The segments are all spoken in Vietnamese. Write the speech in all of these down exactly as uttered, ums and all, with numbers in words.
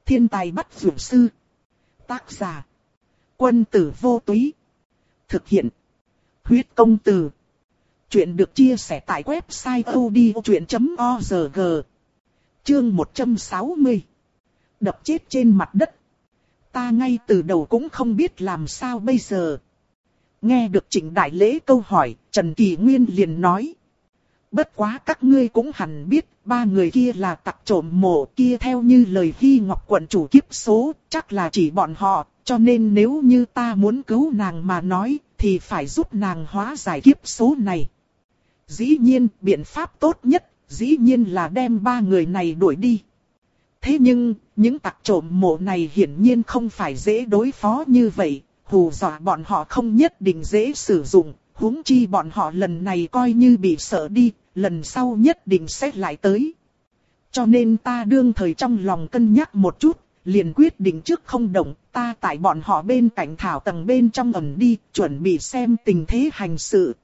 Thiên tài bắt dược sư. Tác giả. Quân tử vô túy. Thực hiện. Huyết công từ. Chuyện được chia sẻ tại website odchuyện chấm org. Chương một trăm sáu mươi. Đập chết trên mặt đất. Ta ngay từ đầu cũng không biết làm sao bây giờ. Nghe được Trịnh Đại Lễ câu hỏi, Trần Kỳ Nguyên liền nói. Bất quá các ngươi cũng hẳn biết, ba người kia là tặc trộm mộ kia, theo như lời Hy Ngọc quận chủ kiếp số, chắc là chỉ bọn họ, cho nên nếu như ta muốn cứu nàng mà nói, thì phải giúp nàng hóa giải kiếp số này. Dĩ nhiên, biện pháp tốt nhất, dĩ nhiên là đem ba người này đuổi đi. Thế nhưng, những tặc trộm mộ này hiển nhiên không phải dễ đối phó như vậy, hù dọa bọn họ không nhất định dễ sử dụng, huống chi bọn họ lần này coi như bị sợ đi, lần sau nhất định sẽ lại tới. Cho nên ta đương thời trong lòng cân nhắc một chút, liền quyết định trước không động, ta tại bọn họ bên cạnh thảo tầng bên trong ẩn đi, chuẩn bị xem tình thế hành sự.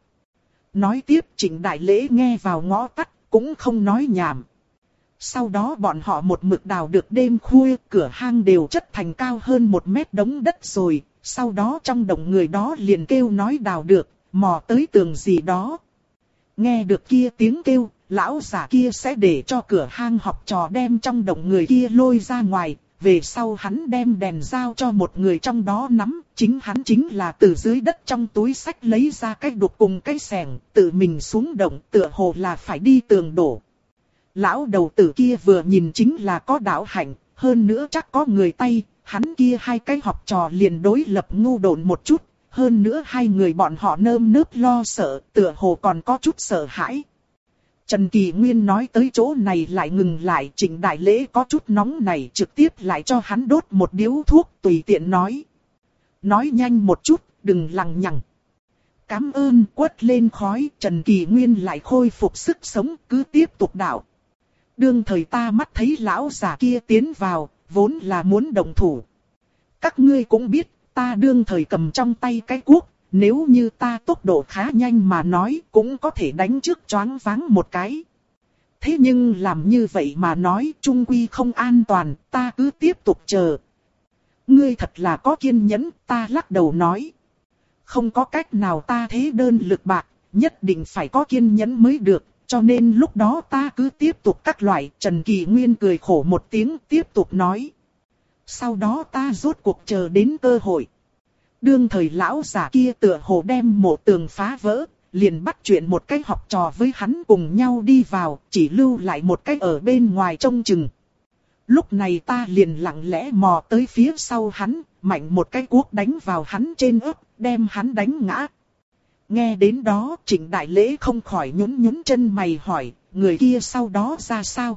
Nói tiếp Trịnh Đại Lễ nghe vào ngõ tắt, cũng không nói nhảm. Sau đó bọn họ một mực đào được đêm khuya, cửa hang đều chất thành cao hơn một mét đống đất rồi, sau đó trong đồng người đó liền kêu nói đào được, mò tới tường gì đó. Nghe được kia tiếng kêu, lão giả kia sẽ để cho cửa hang học trò đem trong đồng người kia lôi ra ngoài, về sau hắn đem đèn giao cho một người trong đó nắm, chính hắn chính là từ dưới đất trong túi sách lấy ra cái đục cùng cái xẻng, tự mình xuống động, tựa hồ là phải đi tường đổ. Lão đầu tử kia vừa nhìn chính là có đạo hạnh, hơn nữa chắc có người tay, hắn kia hai cái học trò liền đối lập ngu độn một chút, hơn nữa hai người bọn họ nơm nớp lo sợ, tựa hồ còn có chút sợ hãi. Trần Kỳ Nguyên nói tới chỗ này lại ngừng lại, Trịnh Đại Lễ có chút nóng này trực tiếp lại cho hắn đốt một điếu thuốc tùy tiện nói. Nói nhanh một chút, đừng lằng nhằng. Cảm ơn, quất lên khói, Trần Kỳ Nguyên lại khôi phục sức sống, cứ tiếp tục đạo. Đương thời ta mắt thấy lão già kia tiến vào, vốn là muốn động thủ. Các ngươi cũng biết, ta đương thời cầm trong tay cái cuốc, nếu như ta tốc độ khá nhanh mà nói cũng có thể đánh trước choáng váng một cái. Thế nhưng làm như vậy mà nói chung quy không an toàn, ta cứ tiếp tục chờ. Ngươi thật là có kiên nhẫn, ta lắc đầu nói. Không có cách nào, ta thế đơn lực bạc, nhất định phải có kiên nhẫn mới được, cho nên lúc đó ta cứ tiếp tục các loại. Trần Kỳ Nguyên cười khổ một tiếng tiếp tục nói. Sau đó ta rốt cuộc chờ đến cơ hội. Đương thời lão giả kia tựa hồ đem mộ tường phá vỡ, liền bắt chuyện một cái học trò với hắn cùng nhau đi vào, chỉ lưu lại một cái ở bên ngoài trông chừng. Lúc này ta liền lặng lẽ mò tới phía sau hắn, mạnh một cái cuốc đánh vào hắn trên ớt, đem hắn đánh ngã. Nghe đến đó, Trịnh Đại Lễ không khỏi nhún nhún chân mày hỏi, người kia sau đó ra sao?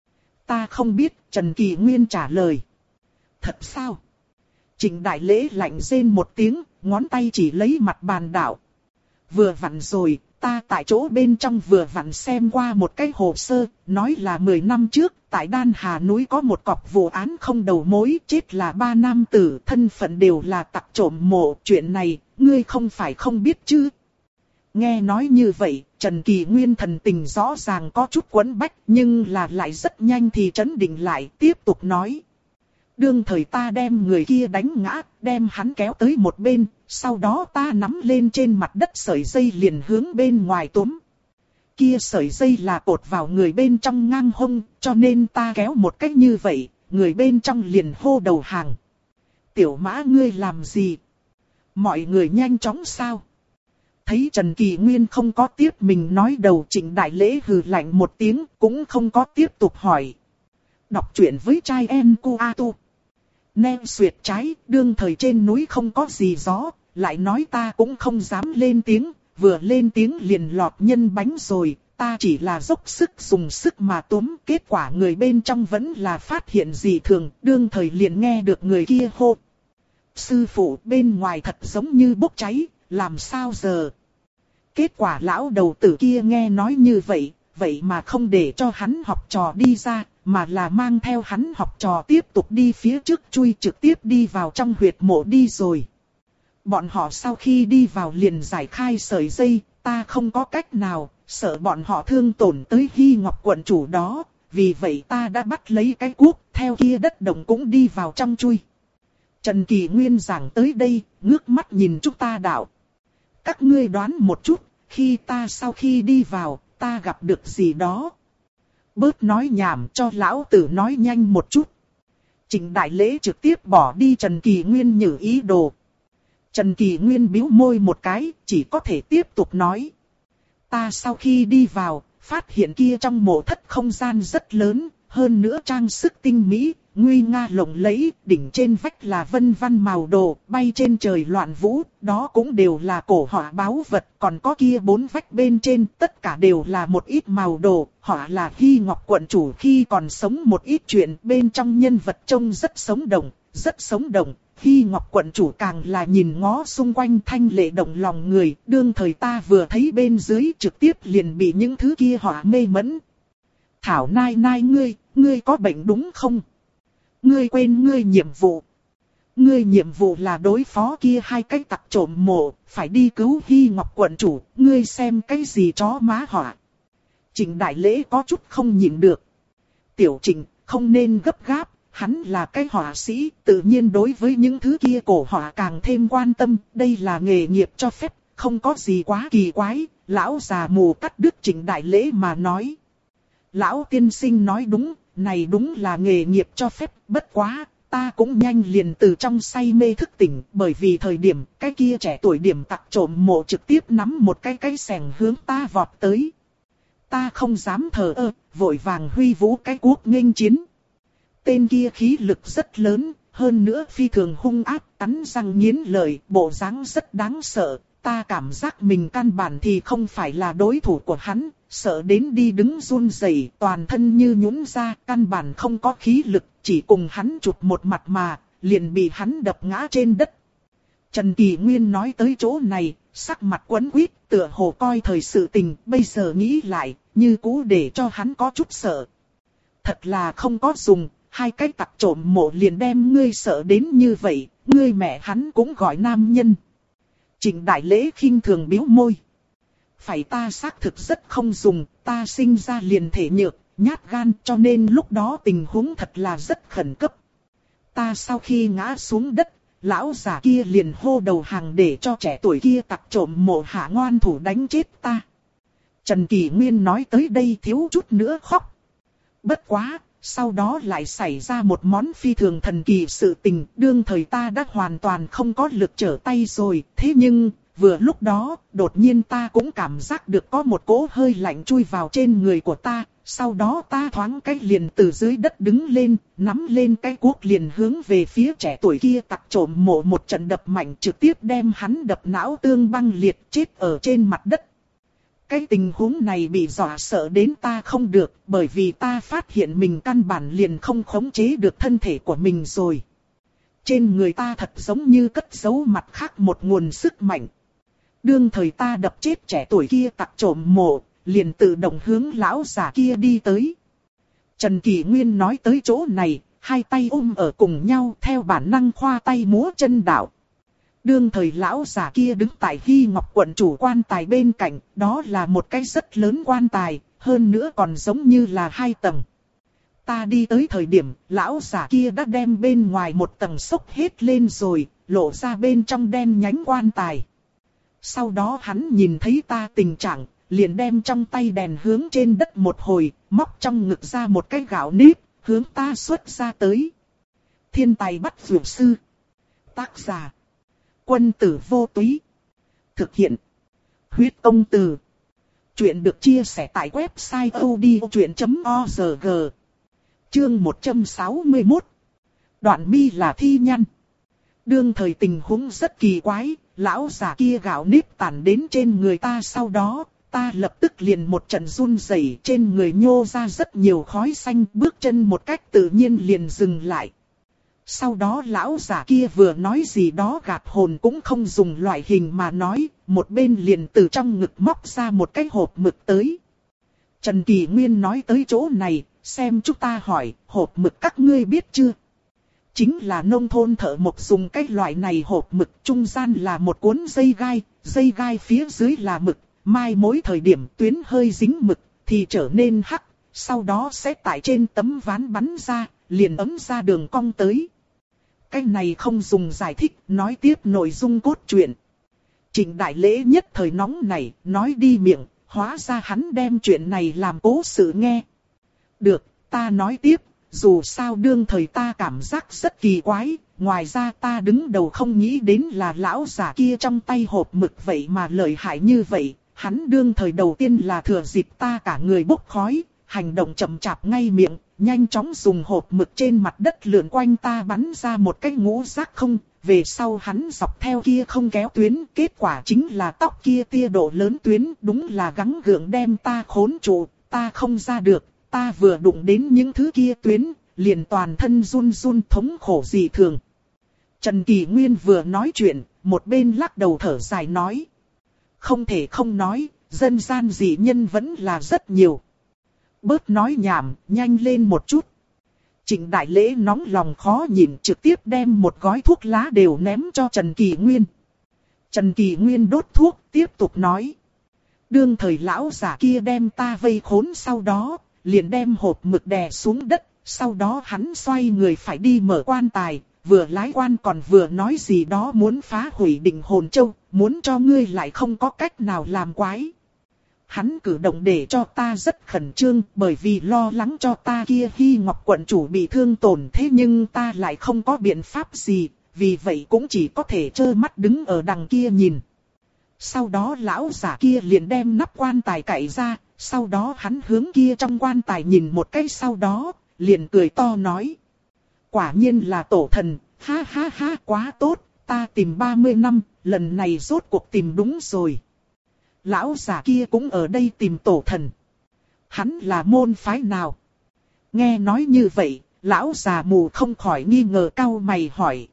Ta không biết, Trần Kỳ Nguyên trả lời. Thật sao? Trịnh Đại Lễ lạnh rên một tiếng, ngón tay chỉ lấy mặt bàn đảo. Vừa vặn rồi, ta tại chỗ bên trong vừa vặn xem qua một cái hồ sơ, nói là mười năm trước, tại Đan Hà núi có một cọc vụ án không đầu mối, chết là ba nam tử, thân phận đều là tặc trộm mộ. Chuyện này, ngươi không phải không biết chứ? Nghe nói như vậy, Trần Kỳ Nguyên thần tình rõ ràng có chút quẫn bách, nhưng là lại rất nhanh thì trấn định lại, tiếp tục nói. Đương thời ta đem người kia đánh ngã, đem hắn kéo tới một bên, sau đó ta nắm lên trên mặt đất sợi dây liền hướng bên ngoài túm. Kia sợi dây là cột vào người bên trong ngang hông, cho nên ta kéo một cách như vậy, người bên trong liền hô đầu hàng. Tiểu Mã ngươi làm gì? Mọi người nhanh chóng sao? Thấy Trần Kỳ Nguyên không có tiếp mình nói đầu, Trịnh Đại Lễ hừ lạnh một tiếng, cũng không có tiếp tục hỏi. Đọc truyện với trai em cu a tu. Nem xuyệt trái, đương thời trên núi không có gì gió, lại nói ta cũng không dám lên tiếng, vừa lên tiếng liền lọt nhân bánh rồi, ta chỉ là dốc sức dùng sức mà túm, kết quả người bên trong vẫn là phát hiện gì thường, đương thời liền nghe được người kia hô. Sư phụ, bên ngoài thật giống như bốc cháy, làm sao giờ? Kết quả lão đầu tử kia nghe nói như vậy, vậy mà không để cho hắn học trò đi ra, mà là mang theo hắn học trò tiếp tục đi phía trước, chui trực tiếp đi vào trong huyệt mộ đi rồi. Bọn họ sau khi đi vào liền giải khai sợi dây, ta không có cách nào, sợ bọn họ thương tổn tới Hy Ngọc quận chủ đó, vì vậy ta đã bắt lấy cái cuốc, theo kia đất đồng cũng đi vào trong chui. Trần Kỳ Nguyên giảng tới đây, ngước mắt nhìn chúng ta đạo. Các ngươi đoán một chút, khi ta sau khi đi vào, ta gặp được gì đó. Bớt nói nhảm cho lão tử nói nhanh một chút. Trịnh Đại Lễ trực tiếp bỏ đi Trần Kỳ Nguyên nhử ý đồ. Trần Kỳ Nguyên bĩu môi một cái, chỉ có thể tiếp tục nói. Ta sau khi đi vào, phát hiện kia trong mộ thất không gian rất lớn, hơn nữa trang sức tinh mỹ, nguy nga lộng lẫy, đỉnh trên vách là vân văn màu đồ, bay trên trời loạn vũ, đó cũng đều là cổ họa báu vật, còn có kia bốn vách bên trên, tất cả đều là một ít màu đồ, họa là Hy Ngọc quận chủ khi còn sống một ít chuyện, bên trong nhân vật trông rất sống động, rất sống động. Hy Ngọc quận chủ càng là nhìn ngó xung quanh thanh lệ động lòng người, đương thời ta vừa thấy bên dưới trực tiếp liền bị những thứ kia họa mê mẫn. Thảo nai nai ngươi, ngươi có bệnh đúng không? Ngươi quên ngươi nhiệm vụ. Ngươi nhiệm vụ là đối phó kia hai cái tặc trộm mộ, phải đi cứu Hy Ngọc quận chủ, ngươi xem cái gì chó má họa. Trịnh Đại Lễ có chút không nhịn được. Tiểu Trịnh, không nên gấp gáp. Hắn là cái họa sĩ, tự nhiên đối với những thứ kia cổ họa càng thêm quan tâm, đây là nghề nghiệp cho phép, không có gì quá kỳ quái, lão già mù cắt đứt Trịnh Đại Lễ mà nói. Lão tiên sinh nói đúng, này đúng là nghề nghiệp cho phép, bất quá, ta cũng nhanh liền từ trong say mê thức tỉnh, bởi vì thời điểm, cái kia trẻ tuổi điểm tặc trộm mộ trực tiếp nắm một cái cái xẻng hướng ta vọt tới. Ta không dám thờ ơ, vội vàng huy vũ cái cuốc nghênh chiến. Tên kia khí lực rất lớn, hơn nữa phi thường hung ác, cắn răng nghiến lợi, bộ dáng rất đáng sợ. Ta cảm giác mình căn bản thì không phải là đối thủ của hắn, sợ đến đi đứng run rẩy, toàn thân như nhũn ra, căn bản không có khí lực, chỉ cùng hắn chụp một mặt mà, liền bị hắn đập ngã trên đất. Trần Kỳ Nguyên nói tới chỗ này, sắc mặt quẫn quýt, tựa hồ coi thời sự tình, bây giờ nghĩ lại, như cũ để cho hắn có chút sợ. Thật là không có dùng. Hai cái tặc trộm mộ liền đem ngươi sợ đến như vậy, ngươi mẹ hắn cũng gọi nam nhân. Trịnh Đại Lễ khinh thường bĩu môi. Phải ta xác thực rất không dùng, ta sinh ra liền thể nhược, nhát gan cho nên lúc đó tình huống thật là rất khẩn cấp. Ta sau khi ngã xuống đất, lão già kia liền hô đầu hàng để cho trẻ tuổi kia tặc trộm mộ hạ ngoan thủ đánh chết ta. Trần Kỳ Nguyên nói tới đây thiếu chút nữa khóc. Bất quá. Sau đó lại xảy ra một món phi thường thần kỳ sự tình, đương thời ta đã hoàn toàn không có lực trở tay rồi, thế nhưng, vừa lúc đó, đột nhiên ta cũng cảm giác được có một cỗ hơi lạnh chui vào trên người của ta, sau đó ta thoáng cái liền từ dưới đất đứng lên, nắm lên cái cuốc liền hướng về phía trẻ tuổi kia tặc trộm mộ một trận đập mạnh trực tiếp đem hắn đập não tương băng liệt chết ở trên mặt đất. Cái tình huống này bị dọa sợ đến ta không được, bởi vì ta phát hiện mình căn bản liền không khống chế được thân thể của mình rồi. Trên người ta thật giống như cất giấu mặt khác một nguồn sức mạnh. Đương thời ta đập chết trẻ tuổi kia tặc trộm mộ, liền tự động hướng lão già kia đi tới. Trần Kỳ Nguyên nói tới chỗ này, hai tay ôm ở cùng nhau theo bản năng khoa tay múa chân đạo. Đương thời lão già kia đứng tại Hy Ngọc quận chủ quan tài bên cạnh, đó là một cái rất lớn quan tài, hơn nữa còn giống như là hai tầng. Ta đi tới thời điểm, lão già kia đã đem bên ngoài một tầng xốc hết lên rồi, lộ ra bên trong đen nhánh quan tài. Sau đó hắn nhìn thấy ta tình trạng, liền đem trong tay đèn hướng trên đất một hồi, móc trong ngực ra một cái gạo nếp, hướng ta xuất ra tới. Thiên tài bắt dược sư. Tác giả. Quân tử vô túy. Thực hiện. Huyết công từ. Chuyện được chia sẻ tại website odchuyện chấm org. Chương một trăm sáu mươi mốt. Đoạn mi là thi nhăn. Đương thời tình huống rất kỳ quái, lão già kia gạo nếp tản đến trên người ta sau đó, ta lập tức liền một trận run rẩy, trên người nhô ra rất nhiều khói xanh, bước chân một cách tự nhiên liền dừng lại. Sau đó lão già kia vừa nói gì đó gạt hồn cũng không dùng loại hình mà nói, một bên liền từ trong ngực móc ra một cái hộp mực tới. Trần Kỳ Nguyên nói tới chỗ này, xem chúng ta hỏi, hộp mực các ngươi biết chưa? Chính là nông thôn thợ mộc dùng cái loại này hộp mực, trung gian là một cuốn dây gai, dây gai phía dưới là mực, mai mỗi thời điểm tuyến hơi dính mực thì trở nên hắc, sau đó sẽ tại trên tấm ván bắn ra, liền ấm ra đường cong tới. Cái này không dùng giải thích, nói tiếp nội dung cốt truyện. Trịnh Đại Lễ nhất thời nóng này, nói đi miệng, hóa ra hắn đem chuyện này làm cố sự nghe. Được, ta nói tiếp, dù sao đương thời ta cảm giác rất kỳ quái, ngoài ra ta đứng đầu không nghĩ đến là lão giả kia trong tay hộp mực vậy mà lợi hại như vậy. Hắn đương thời đầu tiên là thừa dịp ta cả người bốc khói, hành động chậm chạp ngay miệng, nhanh chóng dùng hộp mực trên mặt đất lượn quanh ta bắn ra một cái ngũ giác không. Về sau hắn dọc theo kia không kéo tuyến, kết quả chính là tóc kia tia độ lớn tuyến, đúng là gắng gượng đem ta khốn trụ, ta không ra được, ta vừa đụng đến những thứ kia tuyến, liền toàn thân run run thống khổ dị thường. Trần Kỳ Nguyên vừa nói chuyện, một bên lắc đầu thở dài nói. Không thể không nói, dân gian dị nhân vẫn là rất nhiều. Bớt nói nhảm, nhanh lên một chút. Trịnh Đại Lễ nóng lòng khó nhịn trực tiếp đem một gói thuốc lá đều ném cho Trần Kỳ Nguyên. Trần Kỳ Nguyên đốt thuốc, tiếp tục nói. Đương thời lão giả kia đem ta vây khốn sau đó, liền đem hộp mực đè xuống đất, sau đó hắn xoay người phải đi mở quan tài, vừa lái quan còn vừa nói gì đó muốn phá hủy Định Hồn Châu, muốn cho ngươi lại không có cách nào làm quái. Hắn cử động để cho ta rất khẩn trương bởi vì lo lắng cho ta kia Hy Ngọc quận chủ bị thương tổn, thế nhưng ta lại không có biện pháp gì, vì vậy cũng chỉ có thể trơ mắt đứng ở đằng kia nhìn. Sau đó lão giả kia liền đem nắp quan tài cạy ra, sau đó hắn hướng kia trong quan tài nhìn một cái, sau đó liền cười to nói. Quả nhiên là tổ thần, ha ha ha, quá tốt, ta tìm ba mươi năm, lần này rốt cuộc tìm đúng rồi. Lão giả kia cũng ở đây tìm tổ thần. Hắn là môn phái nào? Nghe nói như vậy, lão già mù không khỏi nghi ngờ cau mày hỏi.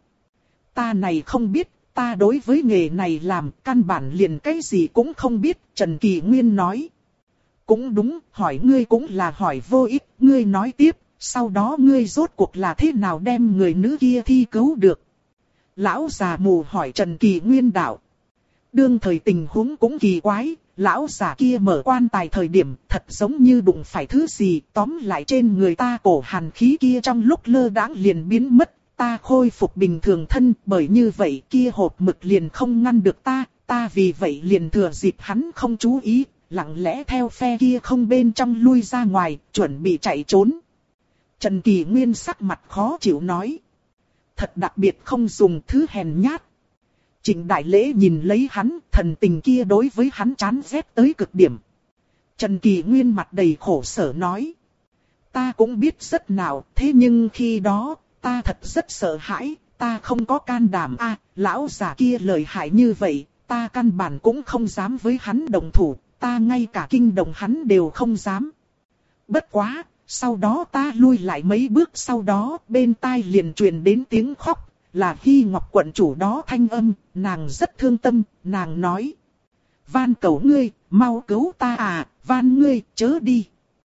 Ta này không biết, ta đối với nghề này làm căn bản liền cái gì cũng không biết, Trần Kỳ Nguyên nói. Cũng đúng, hỏi ngươi cũng là hỏi vô ích, ngươi nói tiếp, sau đó ngươi rốt cuộc là thế nào đem người nữ kia thi cứu được? Lão già mù hỏi Trần Kỳ Nguyên đạo. Đương thời tình huống cũng kỳ quái, lão già kia mở quan tài thời điểm thật giống như đụng phải thứ gì, tóm lại trên người ta cổ hàn khí kia trong lúc lơ đãng liền biến mất, ta khôi phục bình thường thân, bởi như vậy kia hộp mực liền không ngăn được ta, ta vì vậy liền thừa dịp hắn không chú ý, lặng lẽ theo phe kia không bên trong lui ra ngoài, chuẩn bị chạy trốn. Trần Kỳ Nguyên sắc mặt khó chịu nói. Thật đặc biệt không dùng thứ hèn nhát. Trịnh Đại Lễ nhìn lấy hắn, thần tình kia đối với hắn chán ghét tới cực điểm. Trần Kỳ Nguyên mặt đầy khổ sở nói. Ta cũng biết rất nào, thế nhưng khi đó, ta thật rất sợ hãi, ta không có can đảm a. À, lão già kia lợi hại như vậy, ta căn bản cũng không dám với hắn đồng thủ, ta ngay cả kinh động hắn đều không dám. Bất quá, sau đó ta lui lại mấy bước, sau đó bên tai liền truyền đến tiếng khóc. Là Hy Ngọc quận chủ đó thanh âm, nàng rất thương tâm, nàng nói. Van cầu ngươi, mau cứu ta à, van ngươi, chớ đi.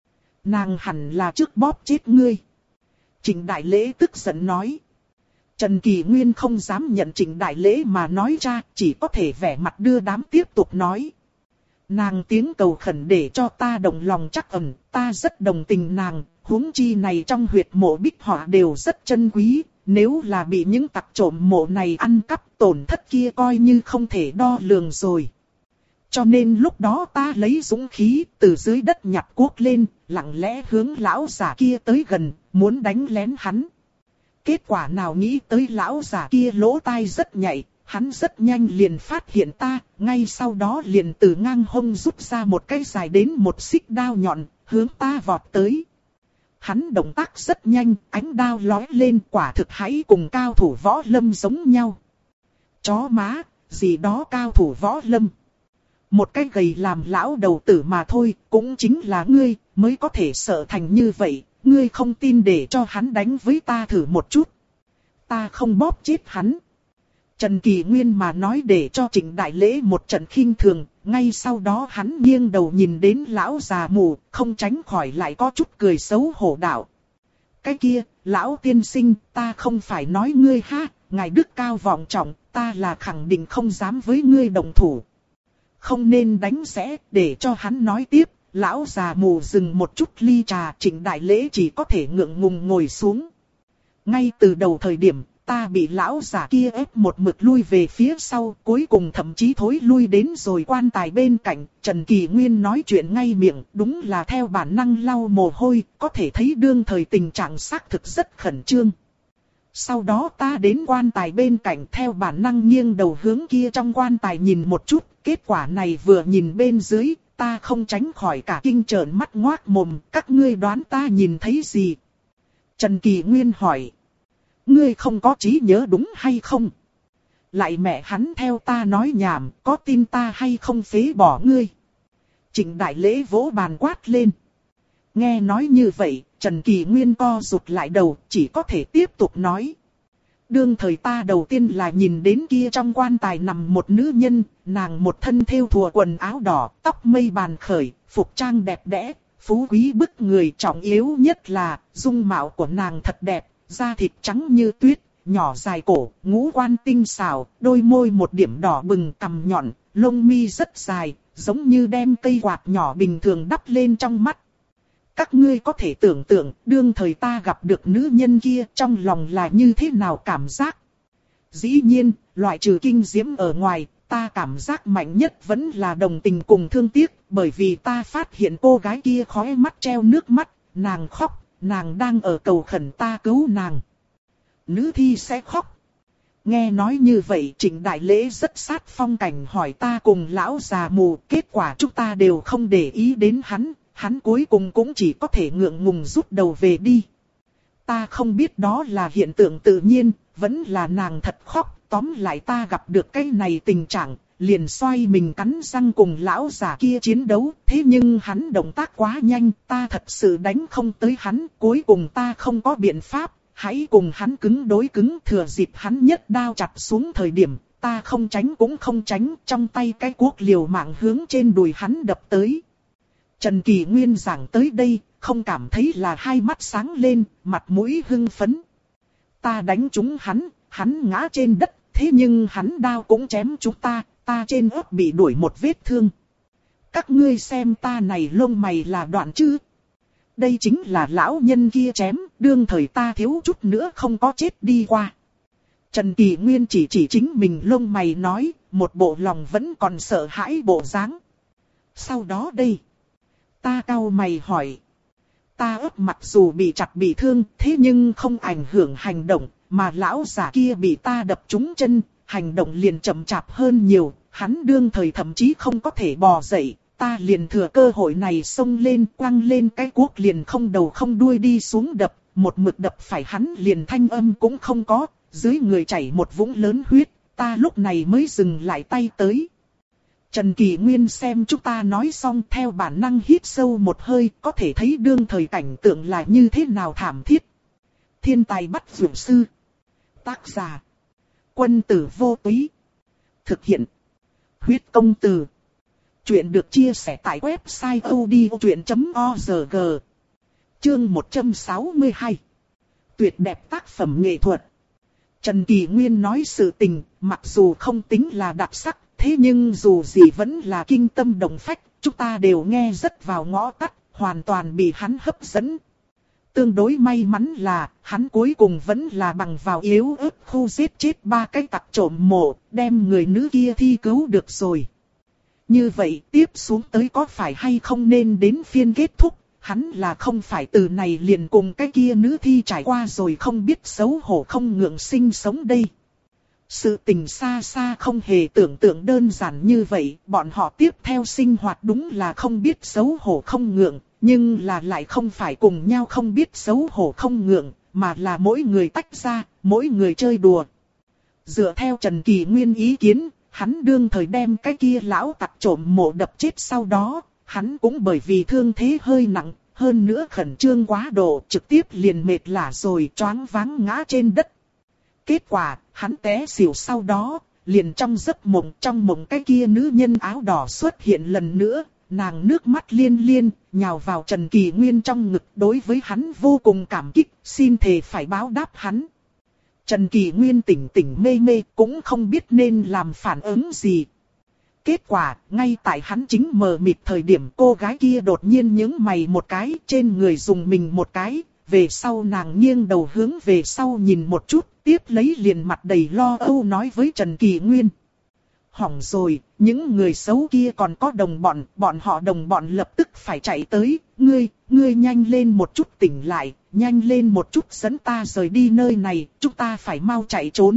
Nàng hẳn là trước bóp chết ngươi. Trịnh Đại Lễ tức giận nói. Trần Kỳ Nguyên không dám nhận Trịnh Đại Lễ mà nói ra, chỉ có thể vẻ mặt đưa đám tiếp tục nói. Nàng tiếng cầu khẩn để cho ta đồng lòng chắc ẩn, ta rất đồng tình nàng, huống chi này trong huyệt mộ bích họa đều rất chân quý. Nếu là bị những tặc trộm mộ này ăn cắp, tổn thất kia coi như không thể đo lường rồi. Cho nên lúc đó ta lấy dũng khí từ dưới đất nhặt cuốc lên, lặng lẽ hướng lão già kia tới gần, muốn đánh lén hắn. Kết quả nào nghĩ tới lão già kia lỗ tai rất nhạy, hắn rất nhanh liền phát hiện ta, ngay sau đó liền từ ngang hông rút ra một cái dài đến một xích đao nhọn, hướng ta vọt tới. Hắn động tác rất nhanh, ánh đao lói lên, quả thực hãy cùng cao thủ võ lâm giống nhau. Chó má, gì đó cao thủ võ lâm. Một cái gầy làm lão đầu tử mà thôi, cũng chính là ngươi, mới có thể sợ thành như vậy, ngươi không tin để cho hắn đánh với ta thử một chút. Ta không bóp chết hắn. Trần Kỳ Nguyên mà nói để cho Trịnh Đại Lễ một trận khinh thường, ngay sau đó hắn nghiêng đầu nhìn đến lão già mù, không tránh khỏi lại có chút cười xấu hổ đạo. Cái kia, lão tiên sinh, ta không phải nói ngươi ha, ngài đức cao vọng trọng, ta là khẳng định không dám với ngươi đồng thủ. Không nên đánh rẽ, để cho hắn nói tiếp, lão già mù dừng một chút ly trà, Trịnh Đại Lễ chỉ có thể ngượng ngùng ngồi xuống. Ngay từ đầu thời điểm, ta bị lão già kia ép một mực lui về phía sau, cuối cùng thậm chí thối lui đến rồi quan tài bên cạnh. Trần Kỳ Nguyên nói chuyện ngay miệng, đúng là theo bản năng lau mồ hôi, có thể thấy đương thời tình trạng xác thực rất khẩn trương. Sau đó ta đến quan tài bên cạnh, theo bản năng nghiêng đầu hướng kia trong quan tài nhìn một chút, kết quả này vừa nhìn bên dưới, ta không tránh khỏi cả kinh trợn mắt ngoác mồm. Các ngươi đoán ta nhìn thấy gì? Trần Kỳ Nguyên hỏi. Ngươi không có trí nhớ đúng hay không? Lại mẹ hắn theo ta nói nhảm, có tin ta hay không phế bỏ ngươi? Trịnh Đại Lễ vỗ bàn quát lên. Nghe nói như vậy, Trần Kỳ Nguyên co rụt lại đầu, chỉ có thể tiếp tục nói. Đương thời ta đầu tiên là nhìn đến kia trong quan tài nằm một nữ nhân, nàng một thân thêu thùa quần áo đỏ, tóc mây bàn khởi, phục trang đẹp đẽ, phú quý bức người, trọng yếu nhất là dung mạo của nàng thật đẹp, da thịt trắng như tuyết, nhỏ dài cổ, ngũ quan tinh xảo, đôi môi một điểm đỏ bừng, cằm nhọn, lông mi rất dài, giống như đem cây quạt nhỏ bình thường đắp lên trong mắt. Các ngươi có thể tưởng tượng, đương thời ta gặp được nữ nhân kia trong lòng là như thế nào cảm giác. Dĩ nhiên, loại trừ kinh diễm ở ngoài, ta cảm giác mạnh nhất vẫn là đồng tình cùng thương tiếc, bởi vì ta phát hiện cô gái kia khóe mắt treo nước mắt, nàng khóc, nàng đang ở cầu khẩn ta cứu nàng. Nữ thi sẽ khóc. Nghe nói như vậy, Trịnh Đại Lễ rất sát phong cảnh hỏi ta cùng lão già mù, kết quả chúng ta đều không để ý đến hắn. Hắn cuối cùng cũng chỉ có thể ngượng ngùng rút đầu về đi. Ta không biết đó là hiện tượng tự nhiên, vẫn là nàng thật khóc. Tóm lại ta gặp được cái này tình trạng, liền xoay mình cắn răng cùng lão già kia chiến đấu. Thế nhưng hắn động tác quá nhanh, ta thật sự đánh không tới hắn. Cuối cùng ta không có biện pháp, hãy cùng hắn cứng đối cứng. Thừa dịp hắn nhất đao chặt xuống thời điểm, ta không tránh cũng không tránh. Trong tay cái cuốc liều mạng hướng trên đùi hắn đập tới. Trần Kỳ Nguyên giảng tới đây, không cảm thấy là hai mắt sáng lên, mặt mũi hưng phấn. Ta đánh trúng hắn, hắn ngã trên đất, thế nhưng hắn đao cũng chém chúng ta, ta trên ớt bị đuổi một vết thương. Các ngươi xem ta này lông mày là đoạn chứ? Đây chính là lão nhân kia chém, đương thời ta thiếu chút nữa không có chết đi qua. Trần Kỳ Nguyên chỉ chỉ chính mình lông mày nói, một bộ lòng vẫn còn sợ hãi bộ dáng. Sau đó đây. Ta cau mày hỏi. Ta ớt mặc dù bị chặt bị thương, thế nhưng không ảnh hưởng hành động, mà lão giả kia bị ta đập trúng chân, hành động liền chậm chạp hơn nhiều, hắn đương thời thậm chí không có thể bò dậy, ta liền thừa cơ hội này xông lên, quăng lên cái cuốc liền không đầu không đuôi đi xuống đập, một mực đập phải hắn liền thanh âm cũng không có, dưới người chảy một vũng lớn huyết, ta lúc này mới dừng lại tay tới. Trần Kỳ Nguyên xem chúng ta nói xong theo bản năng hít sâu một hơi, có thể thấy đương thời cảnh tượng là như thế nào thảm thiết. Thiên tài bắt dược sư. Tác giả. Quân tử vô túy. Thực hiện. Huyết công từ. Chuyện được chia sẻ tại website odchuyện chấm org. Chương một trăm sáu mươi hai. Tuyệt đẹp tác phẩm nghệ thuật. Trần Kỳ Nguyên nói sự tình, mặc dù không tính là đặc sắc, thế nhưng dù gì vẫn là kinh tâm động phách, chúng ta đều nghe rất vào ngõ tắt, hoàn toàn bị hắn hấp dẫn. Tương đối may mắn là, hắn cuối cùng vẫn là bằng vào yếu ớt khu giết chết ba cái tặc trộm mộ, đem người nữ kia thi cứu được rồi. Như vậy tiếp xuống tới có phải hay không nên đến phiên kết thúc, hắn là không phải từ này liền cùng cái kia nữ thi trải qua rồi không biết xấu hổ không ngượng sinh sống đây. Sự tình xa xa không hề tưởng tượng đơn giản như vậy, bọn họ tiếp theo sinh hoạt đúng là không biết xấu hổ không ngượng, nhưng là lại không phải cùng nhau không biết xấu hổ không ngượng, mà là mỗi người tách ra, mỗi người chơi đùa. Dựa theo Trần Kỳ Nguyên ý kiến, hắn đương thời đem cái kia lão tặc trộm mộ đập chết sau đó, hắn cũng bởi vì thương thế hơi nặng, hơn nữa khẩn trương quá độ, trực tiếp liền mệt lả rồi choáng váng ngã trên đất. Kết quả, hắn té xỉu sau đó, liền trong giấc mộng, trong mộng cái kia nữ nhân áo đỏ xuất hiện lần nữa, nàng nước mắt liên liên, nhào vào Trần Kỳ Nguyên trong ngực, đối với hắn vô cùng cảm kích, xin thề phải báo đáp hắn. Trần Kỳ Nguyên tỉnh tỉnh mê mê, cũng không biết nên làm phản ứng gì. Kết quả, ngay tại hắn chính mờ mịt thời điểm cô gái kia đột nhiên nhướng mày một cái, trên người dùng mình một cái, về sau nàng nghiêng đầu hướng về sau nhìn một chút, tiếp lấy liền mặt đầy lo âu nói với Trần Kỳ Nguyên. Hỏng rồi, những người xấu kia còn có đồng bọn, bọn họ đồng bọn lập tức phải chạy tới, ngươi, ngươi nhanh lên một chút tỉnh lại, nhanh lên một chút dẫn ta rời đi nơi này, chúng ta phải mau chạy trốn.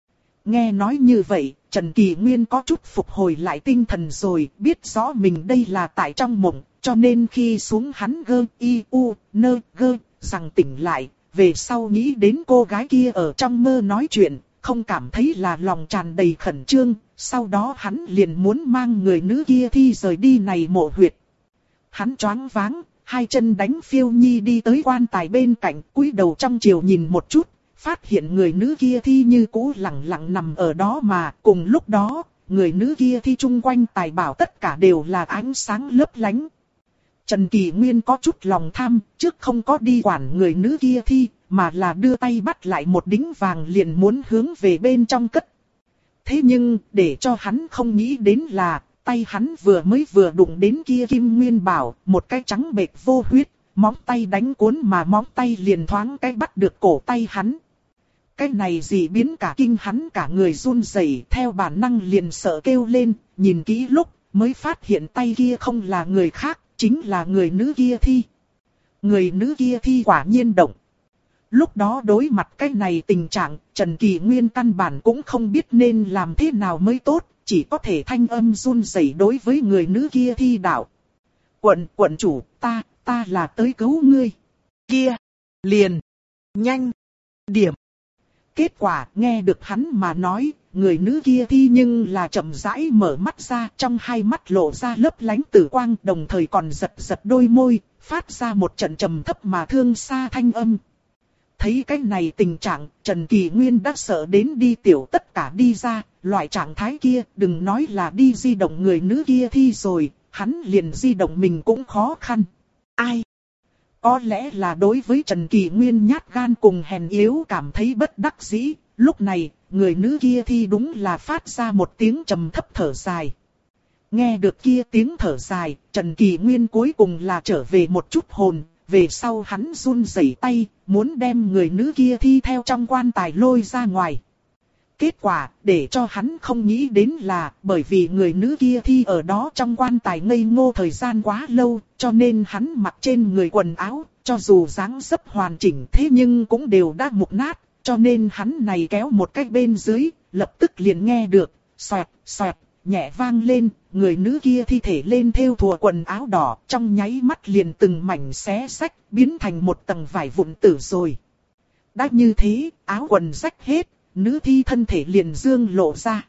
Nghe nói như vậy, Trần Kỳ Nguyên có chút phục hồi lại tinh thần rồi, biết rõ mình đây là tại trong mộng, cho nên khi xuống hắn gơ y u nơ gơ, rằng tỉnh lại, về sau nghĩ đến cô gái kia ở trong mơ nói chuyện, không cảm thấy là lòng tràn đầy khẩn trương, sau đó hắn liền muốn mang người nữ kia thi rời đi này mộ huyệt. Hắn choáng váng, hai chân đánh phiêu nhi đi tới quan tài bên cạnh, cúi đầu trong chiều nhìn một chút, phát hiện người nữ kia thi như cũ lặng lặng nằm ở đó mà, cùng lúc đó, người nữ kia thi chung quanh tài bảo tất cả đều là ánh sáng lấp lánh. Trần Kỳ Nguyên có chút lòng tham, trước không có đi quản người nữ kia thi, mà là đưa tay bắt lại một đính vàng liền muốn hướng về bên trong cất. Thế nhưng, để cho hắn không nghĩ đến là, tay hắn vừa mới vừa đụng đến kia kim nguyên bảo, một cái trắng bệch vô huyết, móng tay đánh cuốn mà móng tay liền thoáng cái bắt được cổ tay hắn. Cái này gì biến cả kinh hắn cả người run rẩy, theo bản năng liền sợ kêu lên, nhìn kỹ lúc mới phát hiện tay kia không là người khác, chính là người nữ kia thi. Người nữ kia thi quả nhiên động. Lúc đó đối mặt cái này tình trạng, Trần Kỳ Nguyên căn bản cũng không biết nên làm thế nào mới tốt, chỉ có thể thanh âm run rẩy đối với người nữ kia thi đạo. Quận, quận chủ, ta, ta là tới cứu ngươi. Kia, liền, nhanh, điểm. Kết quả nghe được hắn mà nói, người nữ kia thi nhưng là chậm rãi mở mắt ra, trong hai mắt lộ ra lấp lánh tử quang, đồng thời còn giật giật đôi môi, phát ra một trận trầm thấp mà thương xa thanh âm. Thấy cái này tình trạng, Trần Kỳ Nguyên đã sợ đến đi tiểu tất cả đi ra, loại trạng thái kia, đừng nói là đi di động người nữ kia thi rồi, hắn liền di động mình cũng khó khăn. Ai? Có lẽ là đối với Trần Kỳ Nguyên nhát gan cùng hèn yếu cảm thấy bất đắc dĩ, lúc này, người nữ kia thi đúng là phát ra một tiếng trầm thấp thở dài. Nghe được kia tiếng thở dài, Trần Kỳ Nguyên cuối cùng là trở về một chút hồn, về sau hắn run rẩy tay, muốn đem người nữ kia thi theo trong quan tài lôi ra ngoài. Kết quả, để cho hắn không nghĩ đến là, bởi vì người nữ kia thi ở đó trong quan tài ngây ngô thời gian quá lâu, cho nên hắn mặc trên người quần áo, cho dù dáng dấp hoàn chỉnh thế nhưng cũng đều đã mục nát, cho nên hắn này kéo một cái bên dưới, lập tức liền nghe được, xoẹt, xoẹt, nhẹ vang lên, người nữ kia thi thể lên thêu thùa quần áo đỏ, trong nháy mắt liền từng mảnh xé xách, biến thành một tầng vải vụn tử rồi. Đã như thế, áo quần rách hết, nữ thi thân thể liền dương lộ ra.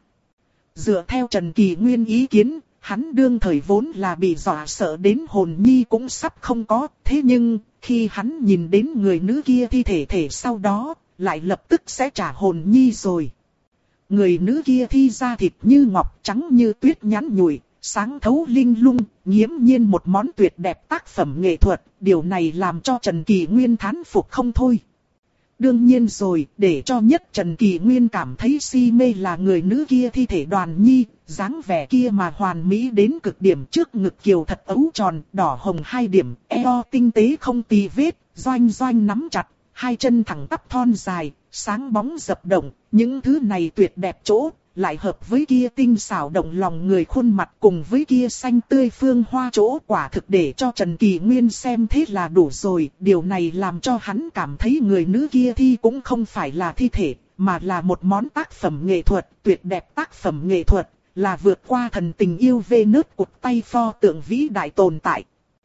Dựa theo Trần Kỳ Nguyên ý kiến, hắn đương thời vốn là bị dọa sợ đến hồn nhi cũng sắp không có, thế nhưng, khi hắn nhìn đến người nữ kia thi thể thể sau đó, lại lập tức sẽ trả hồn nhi rồi. Người nữ kia thi da thịt như ngọc, trắng như tuyết nhắn nhủi, sáng thấu linh lung, nghiễm nhiên một món tuyệt đẹp tác phẩm nghệ thuật, điều này làm cho Trần Kỳ Nguyên thán phục không thôi. Đương nhiên rồi, để cho nhất Trần Kỳ Nguyên cảm thấy si mê là người nữ kia thi thể Đoàn Nhi, dáng vẻ kia mà hoàn mỹ đến cực điểm, trước ngực kiều thật ấu tròn, đỏ hồng hai điểm, eo tinh tế không tì vết, doanh doanh nắm chặt, hai chân thẳng tắp thon dài, sáng bóng dập động, những thứ này tuyệt đẹp chỗ, lại hợp với kia tinh xảo động lòng người khuôn mặt cùng với kia xanh tươi phương hoa chỗ, quả thực để cho Trần Kỳ Nguyên xem thế là đủ rồi. Điều này làm cho hắn cảm thấy người nữ kia thi cũng không phải là thi thể, mà là một món tác phẩm nghệ thuật, tuyệt đẹp tác phẩm nghệ thuật, là vượt qua thần tình yêu vê nớt cụt tay pho tượng vĩ đại tồn tại.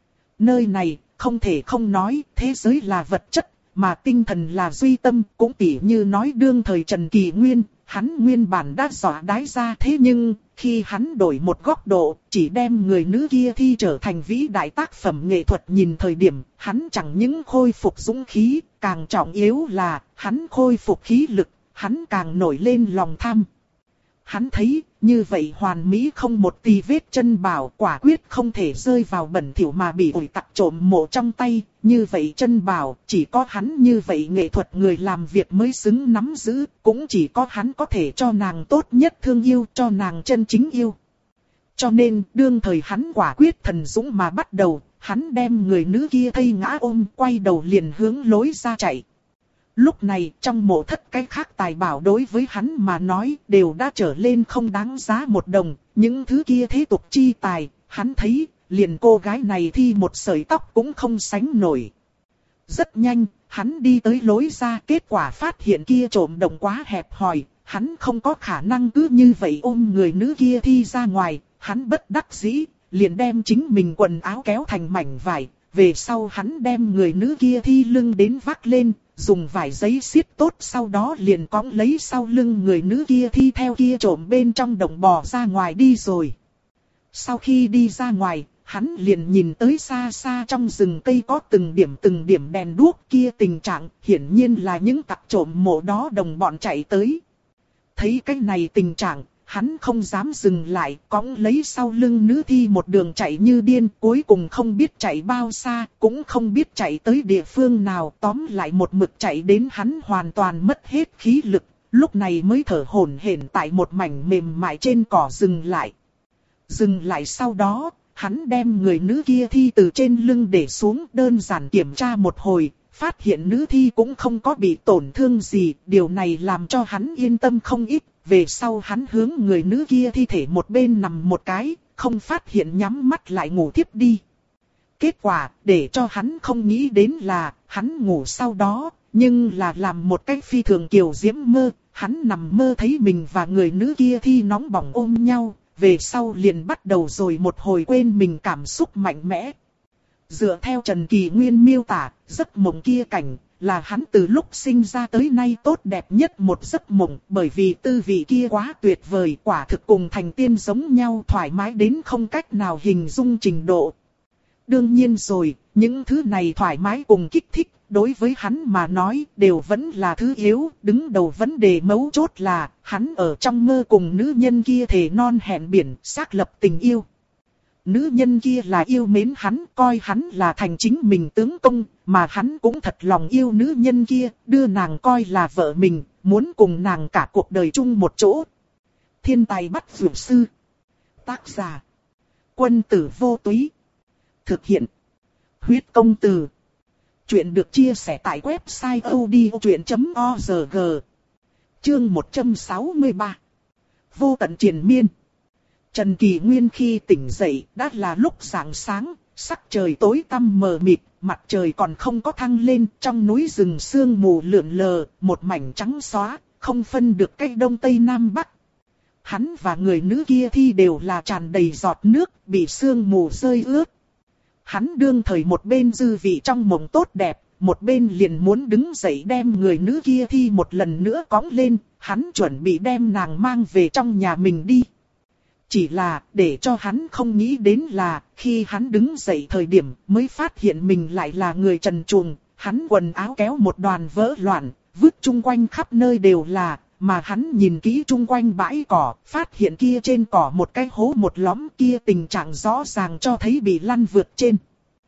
Nơi này, không thể không nói, thế giới là vật chất, mà tinh thần là duy tâm, cũng tỉ như nói đương thời Trần Kỳ Nguyên. Hắn nguyên bản đã dọa đái ra, thế nhưng, khi hắn đổi một góc độ, chỉ đem người nữ kia thi trở thành vĩ đại tác phẩm nghệ thuật nhìn thời điểm, hắn chẳng những khôi phục dũng khí, càng trọng yếu là, hắn khôi phục khí lực, hắn càng nổi lên lòng tham. Hắn thấy, như vậy hoàn mỹ không một tì vết chân bảo, quả quyết không thể rơi vào bẩn thỉu mà bị ủi tặc trộm mộ trong tay. Như vậy chân bảo, chỉ có hắn như vậy nghệ thuật người làm việc mới xứng nắm giữ, cũng chỉ có hắn có thể cho nàng tốt nhất thương yêu, cho nàng chân chính yêu. Cho nên, đương thời hắn quả quyết thần dũng mà bắt đầu, hắn đem người nữ kia thây ngã ôm, quay đầu liền hướng lối ra chạy. Lúc này, trong mộ thất cái khác tài bảo đối với hắn mà nói, đều đã trở lên không đáng giá một đồng, những thứ kia thế tục chi tài, hắn thấy, liền cô gái này thi một sợi tóc cũng không sánh nổi. Rất nhanh, hắn đi tới lối ra, kết quả phát hiện kia trộm đồng quá hẹp hòi, hắn không có khả năng cứ như vậy ôm người nữ kia thi ra ngoài, hắn bất đắc dĩ, liền đem chính mình quần áo kéo thành mảnh vải, về sau hắn đem người nữ kia thi lưng đến vác lên, dùng vải giấy xiết tốt, sau đó liền cõng lấy sau lưng người nữ kia thi theo kia trộm bên trong đồng bò ra ngoài đi rồi. Sau khi đi ra ngoài, hắn liền nhìn tới xa xa trong rừng cây có từng điểm từng điểm đèn đuốc, kia tình trạng hiển nhiên là những tặc trộm mộ đó đồng bọn chạy tới. Thấy cái này tình trạng, hắn không dám dừng lại, cõng lấy sau lưng nữ thi một đường chạy như điên, cuối cùng không biết chạy bao xa, cũng không biết chạy tới địa phương nào, tóm lại một mực chạy đến hắn hoàn toàn mất hết khí lực, lúc này mới thở hổn hển tại một mảnh mềm mại trên cỏ dừng lại. Dừng lại sau đó, hắn đem người nữ kia thi từ trên lưng để xuống, đơn giản kiểm tra một hồi, phát hiện nữ thi cũng không có bị tổn thương gì, điều này làm cho hắn yên tâm không ít. Về sau hắn hướng người nữ kia thi thể một bên nằm một cái, không phát hiện nhắm mắt lại ngủ thiếp đi. Kết quả, để cho hắn không nghĩ đến là, hắn ngủ sau đó, nhưng là làm một cách phi thường kiều diễm mơ, hắn nằm mơ thấy mình và người nữ kia thi nóng bỏng ôm nhau, về sau liền bắt đầu rồi một hồi quên mình cảm xúc mạnh mẽ. Dựa theo Trần Kỳ Nguyên miêu tả, giấc mộng kia cảnh, là hắn từ lúc sinh ra tới nay tốt đẹp nhất một giấc mộng, bởi vì tư vị kia quá tuyệt vời, quả thực cùng thành tiên giống nhau, thoải mái đến không cách nào hình dung trình độ. Đương nhiên rồi, những thứ này thoải mái cùng kích thích, đối với hắn mà nói, đều vẫn là thứ yếu, đứng đầu vấn đề mấu chốt là, hắn ở trong mơ cùng nữ nhân kia thề non hẹn biển, xác lập tình yêu. Nữ nhân kia là yêu mến hắn, coi hắn là thành chính mình tướng công, mà hắn cũng thật lòng yêu nữ nhân kia, đưa nàng coi là vợ mình, muốn cùng nàng cả cuộc đời chung một chỗ. Thiên tài bắt vượt sư. Tác giả: Quân tử vô túy. Thực hiện: Huyết công từ. Chuyện được chia sẻ tại website odchuyện chấm org. Chương một trăm sáu mươi ba. Vô tận triền miên. Trần Kỳ Nguyên khi tỉnh dậy đã là lúc rạng sáng, sắc trời tối tăm mờ mịt, mặt trời còn không có thăng lên, trong núi rừng sương mù lượn lờ, một mảnh trắng xóa, không phân được cách đông tây nam bắc. Hắn và người nữ kia thi đều là tràn đầy giọt nước, bị sương mù rơi ướt. Hắn đương thời một bên dư vị trong mộng tốt đẹp, một bên liền muốn đứng dậy đem người nữ kia thi một lần nữa cõng lên, hắn chuẩn bị đem nàng mang về trong nhà mình đi. Chỉ là, để cho hắn không nghĩ đến là, khi hắn đứng dậy thời điểm mới phát hiện mình lại là người trần truồng, hắn quần áo kéo một đoàn vỡ loạn, vứt chung quanh khắp nơi đều là, mà hắn nhìn kỹ chung quanh bãi cỏ, phát hiện kia trên cỏ một cái hố một lõm, kia tình trạng rõ ràng cho thấy bị lăn vượt trên.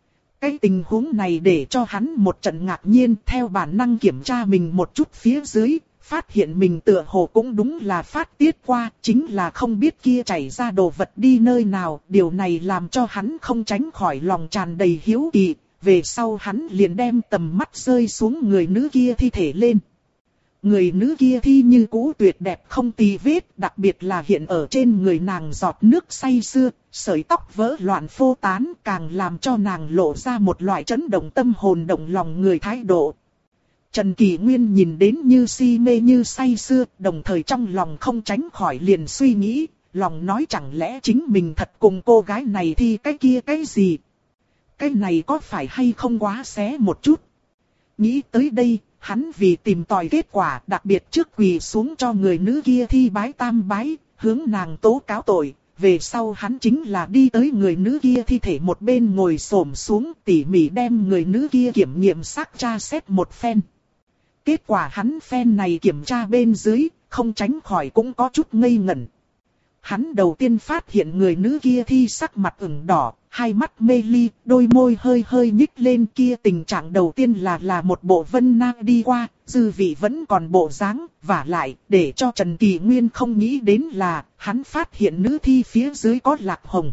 Cái tình huống này để cho hắn một trận ngạc nhiên, theo bản năng kiểm tra mình một chút phía dưới, phát hiện mình tựa hồ cũng đúng là phát tiết qua, chính là không biết kia chảy ra đồ vật đi nơi nào, điều này làm cho hắn không tránh khỏi lòng tràn đầy hiếu kỳ, về sau hắn liền đem tầm mắt rơi xuống người nữ kia thi thể lên. Người nữ kia thi như cũ tuyệt đẹp không tì vết, đặc biệt là hiện ở trên người nàng giọt nước say sưa, sợi tóc vỡ loạn phô tán, càng làm cho nàng lộ ra một loại chấn động tâm hồn động lòng người thái độ. Trần Kỳ Nguyên nhìn đến như si mê như say sưa, đồng thời trong lòng không tránh khỏi liền suy nghĩ, lòng nói chẳng lẽ chính mình thật cùng cô gái này thi cái kia cái gì? Cái này có phải hay không quá xé một chút? Nghĩ tới đây, hắn vì tìm tòi kết quả đặc biệt trước quỳ xuống cho người nữ kia thi bái tam bái, hướng nàng tố cáo tội. Về sau hắn chính là đi tới người nữ kia thi thể một bên ngồi xổm xuống tỉ mỉ đem người nữ kia kiểm nghiệm xác tra xét một phen. Kết quả hắn phen này kiểm tra bên dưới, không tránh khỏi cũng có chút ngây ngẩn. Hắn đầu tiên phát hiện người nữ kia thi sắc mặt ửng đỏ, hai mắt mê ly, đôi môi hơi hơi nhích lên kia tình trạng đầu tiên là là một bộ vân na đi qua, dư vị vẫn còn bộ dáng, và lại, để cho Trần Kỳ Nguyên không nghĩ đến là, hắn phát hiện nữ thi phía dưới có lạc hồng.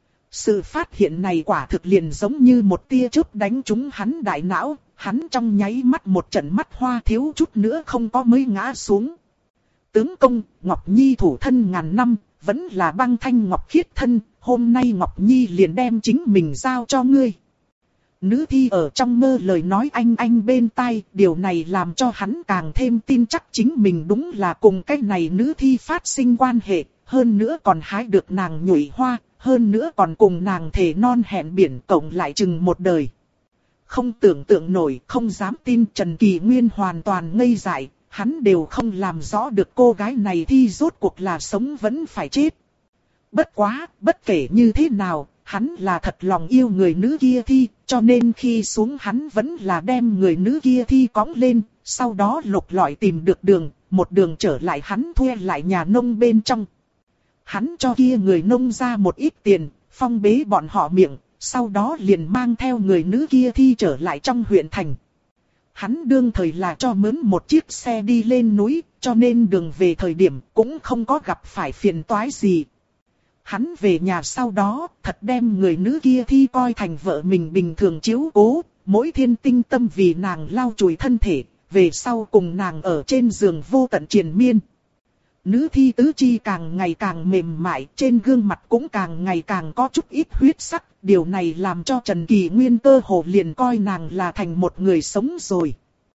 Sự phát hiện này quả thực liền giống như một tia chớp đánh trúng hắn đại não, hắn trong nháy mắt một trận mắt hoa thiếu chút nữa không có mới ngã xuống. Tướng công, Ngọc Nhi thủ thân ngàn năm, vẫn là băng thanh ngọc khiết thân, hôm nay Ngọc Nhi liền đem chính mình giao cho ngươi. Nữ thi ở trong mơ lời nói anh anh bên tai, điều này làm cho hắn càng thêm tin chắc chính mình đúng là cùng cái này nữ thi phát sinh quan hệ, hơn nữa còn hái được nàng nhụy hoa, hơn nữa còn cùng nàng thề non hẹn biển cộng lại chừng một đời. Không tưởng tượng nổi, không dám tin, Trần Kỳ Nguyên hoàn toàn ngây dại, hắn đều không làm rõ được cô gái này thi rốt cuộc là sống vẫn phải chết. Bất quá, bất kể như thế nào, hắn là thật lòng yêu người nữ kia thi, cho nên khi xuống hắn vẫn là đem người nữ kia thi cõng lên, sau đó lục lọi tìm được đường, một đường trở lại hắn thuê lại nhà nông bên trong. Hắn cho kia người nông ra một ít tiền, phong bế bọn họ miệng, sau đó liền mang theo người nữ kia thi trở lại trong huyện thành. Hắn đương thời là cho mướn một chiếc xe đi lên núi, cho nên đường về thời điểm cũng không có gặp phải phiền toái gì. Hắn về nhà sau đó, thật đem người nữ kia thi coi thành vợ mình bình thường chiếu cố, mỗi thiên tinh tâm vì nàng lau chùi thân thể, về sau cùng nàng ở trên giường vô tận triền miên. Nữ thi tứ chi càng ngày càng mềm mại, trên gương mặt cũng càng ngày càng có chút ít huyết sắc, điều này làm cho Trần Kỳ Nguyên cơ hồ liền coi nàng là thành một người sống rồi.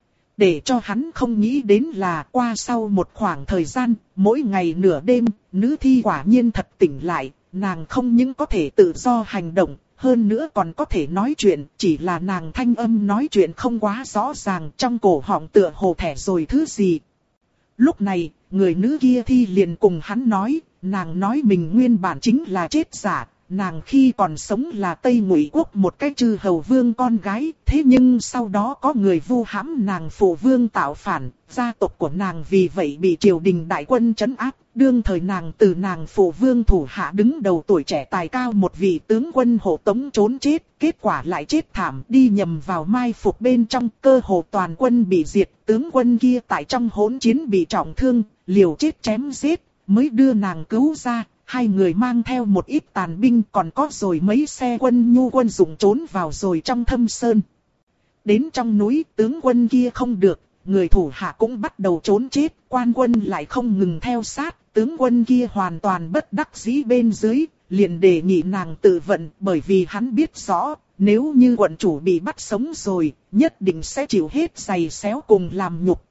Để cho hắn không nghĩ đến là qua sau một khoảng thời gian, mỗi ngày nửa đêm, nữ thi quả nhiên thật tỉnh lại, nàng không những có thể tự do hành động, hơn nữa còn có thể nói chuyện, chỉ là nàng thanh âm nói chuyện không quá rõ ràng, trong cổ họng tựa hồ thẻ rồi thứ gì. Lúc này, người nữ kia thi liền cùng hắn nói, nàng nói mình nguyên bản chính là chết giả, nàng khi còn sống là Tây Ngụy Quốc một cái chư hầu vương con gái, thế nhưng sau đó có người vu hãm nàng phụ vương tạo phản, gia tộc của nàng vì vậy bị triều đình đại quân trấn áp, đương thời nàng từ nàng phụ vương thủ hạ đứng đầu tuổi trẻ tài cao một vị tướng quân hộ tống trốn chết, kết quả lại chết thảm, đi nhầm vào mai phục bên trong, cơ hồ toàn quân bị diệt, tướng quân kia tại trong hỗn chiến bị trọng thương, liều chết chém giết, mới đưa nàng cứu ra. Hai người mang theo một ít tàn binh, còn có rồi mấy xe quân nhu quân dụng trốn vào rồi trong thâm sơn. Đến trong núi, tướng quân kia không được, người thủ hạ cũng bắt đầu trốn chết, quan quân lại không ngừng theo sát, tướng quân kia hoàn toàn bất đắc dĩ bên dưới, liền đề nghị nàng tự vận, bởi vì hắn biết rõ, nếu như quận chủ bị bắt sống rồi, nhất định sẽ chịu hết giày xéo cùng làm nhục.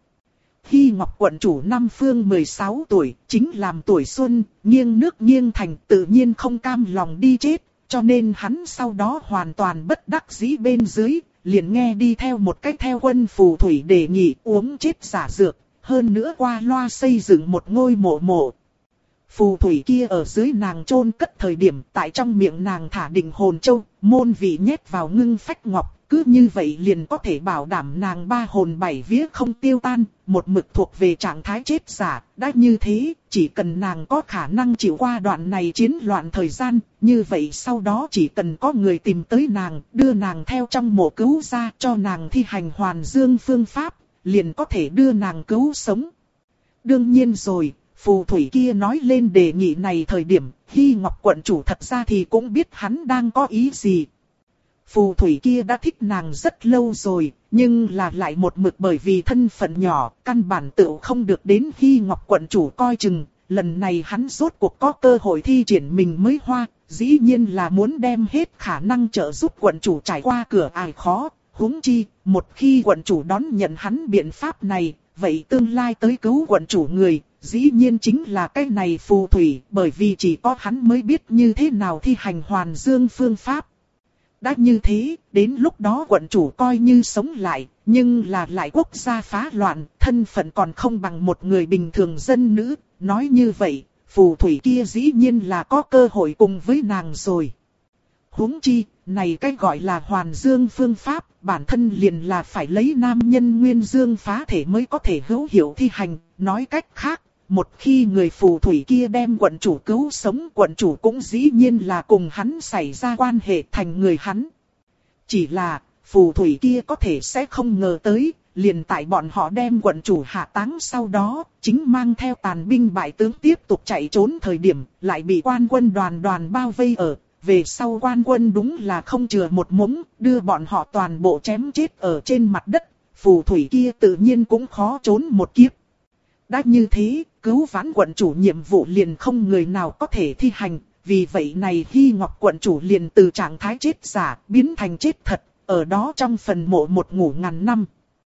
Hy Ngọc quận chủ năm phương mười sáu tuổi, chính làm tuổi xuân, nghiêng nước nghiêng thành, tự nhiên không cam lòng đi chết, cho nên hắn sau đó hoàn toàn bất đắc dĩ bên dưới, liền nghe đi theo một cách theo quân phù thủy đề nghị uống chết giả dược, hơn nữa qua loa xây dựng một ngôi mộ mộ. Phù thủy kia ở dưới nàng chôn cất thời điểm, tại trong miệng nàng thả định hồn châu, môn vị nhét vào ngưng phách ngọc. Cứ như vậy liền có thể bảo đảm nàng ba hồn bảy vía không tiêu tan, một mực thuộc về trạng thái chết giả. Đã như thế, chỉ cần nàng có khả năng chịu qua đoạn này chiến loạn thời gian, như vậy sau đó chỉ cần có người tìm tới nàng, đưa nàng theo trong mộ cứu ra cho nàng thi hành hoàn dương phương pháp, liền có thể đưa nàng cứu sống. Đương nhiên rồi, phù thủy kia nói lên đề nghị này thời điểm, Hy Ngọc quận chủ thật ra thì cũng biết hắn đang có ý gì. Phù thủy kia đã thích nàng rất lâu rồi, nhưng là lại một mực bởi vì thân phận nhỏ, căn bản tự không được đến Hy Ngọc quận chủ coi chừng. Lần này hắn rốt cuộc có cơ hội thi triển mình mới hoa, dĩ nhiên là muốn đem hết khả năng trợ giúp quận chủ trải qua cửa ải khó. Huống chi, một khi quận chủ đón nhận hắn biện pháp này, vậy tương lai tới cứu quận chủ người, dĩ nhiên chính là cái này phù thủy, bởi vì chỉ có hắn mới biết như thế nào thi hành hoàn dương phương pháp. Đã như thế, đến lúc đó quận chủ coi như sống lại, nhưng là lại quốc gia phá loạn, thân phận còn không bằng một người bình thường dân nữ. Nói như vậy, phù thủy kia dĩ nhiên là có cơ hội cùng với nàng rồi. Huống chi, này cái gọi là hoàn dương phương pháp, bản thân liền là phải lấy nam nhân nguyên dương phá thể mới có thể hữu hiệu thi hành. Nói cách khác, một khi người phù thủy kia đem quận chủ cứu sống, quận chủ cũng dĩ nhiên là cùng hắn xảy ra quan hệ thành người hắn. Chỉ là, phù thủy kia có thể sẽ không ngờ tới, liền tại bọn họ đem quận chủ hạ táng sau đó, chính mang theo tàn binh bại tướng tiếp tục chạy trốn thời điểm, lại bị quan quân đoàn đoàn bao vây ở. Về sau quan quân đúng là không chừa một mống, đưa bọn họ toàn bộ chém chết ở trên mặt đất, phù thủy kia tự nhiên cũng khó trốn một kiếp. Đã như thế, cứu vãn quận chủ nhiệm vụ liền không người nào có thể thi hành, vì vậy này Hy Ngọc quận chủ liền từ trạng thái chết giả biến thành chết thật, ở đó trong phần mộ một ngủ ngàn năm.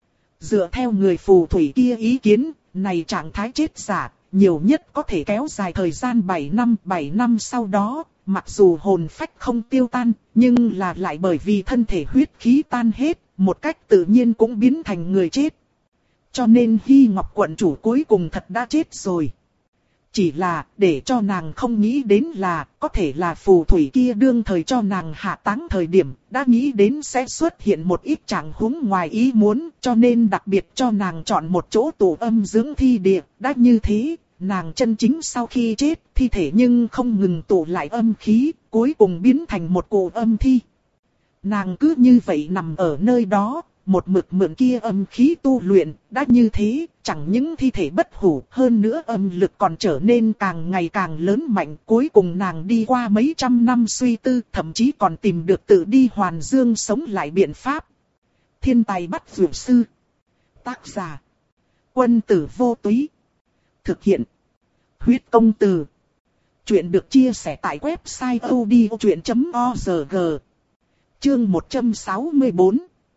Dựa theo người phù thủy kia ý kiến, này trạng thái chết giả, nhiều nhất có thể kéo dài thời gian bảy năm, bảy năm sau đó, mặc dù hồn phách không tiêu tan, nhưng là lại bởi vì thân thể huyết khí tan hết, một cách tự nhiên cũng biến thành người chết. Cho nên Hy Ngọc quận chủ cuối cùng thật đã chết rồi. Chỉ là để cho nàng không nghĩ đến là có thể là phù thủy kia đương thời cho nàng hạ táng thời điểm đã nghĩ đến sẽ xuất hiện một ít trạng huống ngoài ý muốn, cho nên đặc biệt cho nàng chọn một chỗ tù âm dưỡng thi địa. Đã như thế, nàng chân chính sau khi chết thi thể nhưng không ngừng tụ lại âm khí, cuối cùng biến thành một cụ âm thi. Nàng cứ như vậy nằm ở nơi đó, một mực mượn kia âm khí tu luyện, đã như thế, chẳng những thi thể bất hủ, hơn nữa âm lực còn trở nên càng ngày càng lớn mạnh. Cuối cùng nàng đi qua mấy trăm năm suy tư, thậm chí còn tìm được tự đi hoàn dương sống lại biện pháp. Thiên tài bắt vượt sư. Tác giả: Quân tử vô túy. Thực hiện: Huyết công từ. Chuyện được chia sẻ tại website odchuyện chấm org. Chương một trăm sáu mươi tư.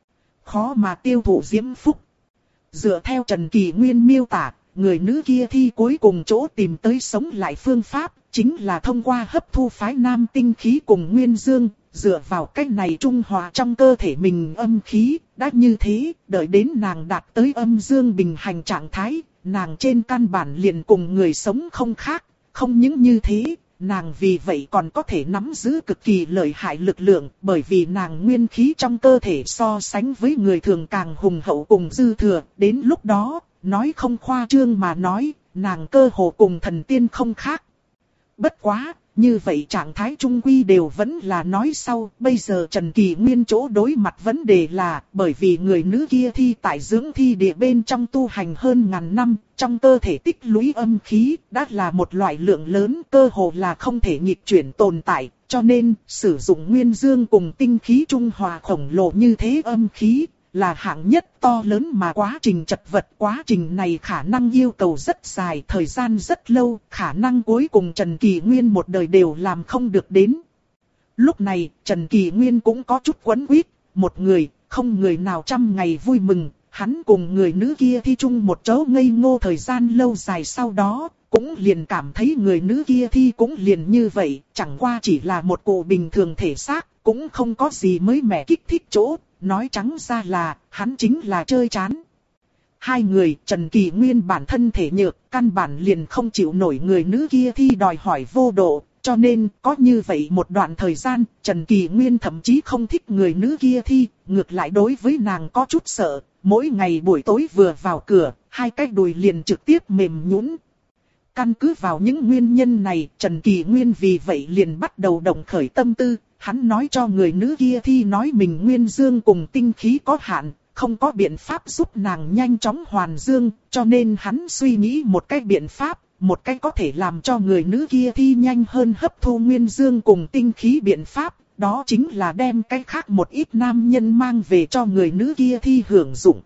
Khó mà tiêu thụ diễm phúc. Dựa theo Trần Kỳ Nguyên miêu tả, người nữ kia thi cuối cùng chỗ tìm tới sống lại phương pháp, chính là thông qua hấp thu phái nam tinh khí cùng nguyên dương, dựa vào cách này trung hòa trong cơ thể mình âm khí. Đã như thế, đợi đến nàng đạt tới âm dương bình hành trạng thái, nàng trên căn bản liền cùng người sống không khác. Không những như thế, nàng vì vậy còn có thể nắm giữ cực kỳ lợi hại lực lượng, bởi vì nàng nguyên khí trong cơ thể so sánh với người thường càng hùng hậu cùng dư thừa. Đến lúc đó, nói không khoa trương mà nói, nàng cơ hồ cùng thần tiên không khác. Bất quá, như vậy trạng thái trung quy đều vẫn là nói sau. Bây giờ Trần Kỳ Nguyên chỗ đối mặt vấn đề là, bởi vì người nữ kia thi tại dưỡng thi địa bên trong tu hành hơn ngàn năm, trong cơ thể tích lũy âm khí đã là một loại lượng lớn, cơ hồ là không thể nghịch chuyển tồn tại. Cho nên, sử dụng nguyên dương cùng tinh khí trung hòa khổng lồ như thế âm khí, là hạng nhất to lớn mà quá trình chật vật. Quá trình này khả năng yêu cầu rất dài, thời gian rất lâu, khả năng cuối cùng Trần Kỳ Nguyên một đời đều làm không được đến. Lúc này, Trần Kỳ Nguyên cũng có chút quấn quýt, một người, không người nào trăm ngày vui mừng. Hắn cùng người nữ kia thi chung một chỗ ngây ngô thời gian lâu dài sau đó, cũng liền cảm thấy người nữ kia thi cũng liền như vậy, chẳng qua chỉ là một cụ bình thường thể xác, cũng không có gì mới mẻ kích thích chỗ. Nói trắng ra là, hắn chính là chơi chán. Hai người, Trần Kỳ Nguyên bản thân thể nhược, căn bản liền không chịu nổi người nữ kia thi đòi hỏi vô độ. Cho nên, có như vậy một đoạn thời gian, Trần Kỳ Nguyên thậm chí không thích người nữ kia thi, ngược lại đối với nàng có chút sợ. Mỗi ngày buổi tối vừa vào cửa, hai cái đùi liền trực tiếp mềm nhũn. Căn cứ vào những nguyên nhân này, Trần Kỳ Nguyên vì vậy liền bắt đầu động khởi tâm tư. Hắn nói cho người nữ kia thi nói mình nguyên dương cùng tinh khí có hạn, không có biện pháp giúp nàng nhanh chóng hoàn dương, cho nên hắn suy nghĩ một cái biện pháp, một cái có thể làm cho người nữ kia thi nhanh hơn hấp thu nguyên dương cùng tinh khí biện pháp, đó chính là đem cái khác một ít nam nhân mang về cho người nữ kia thi hưởng dụng.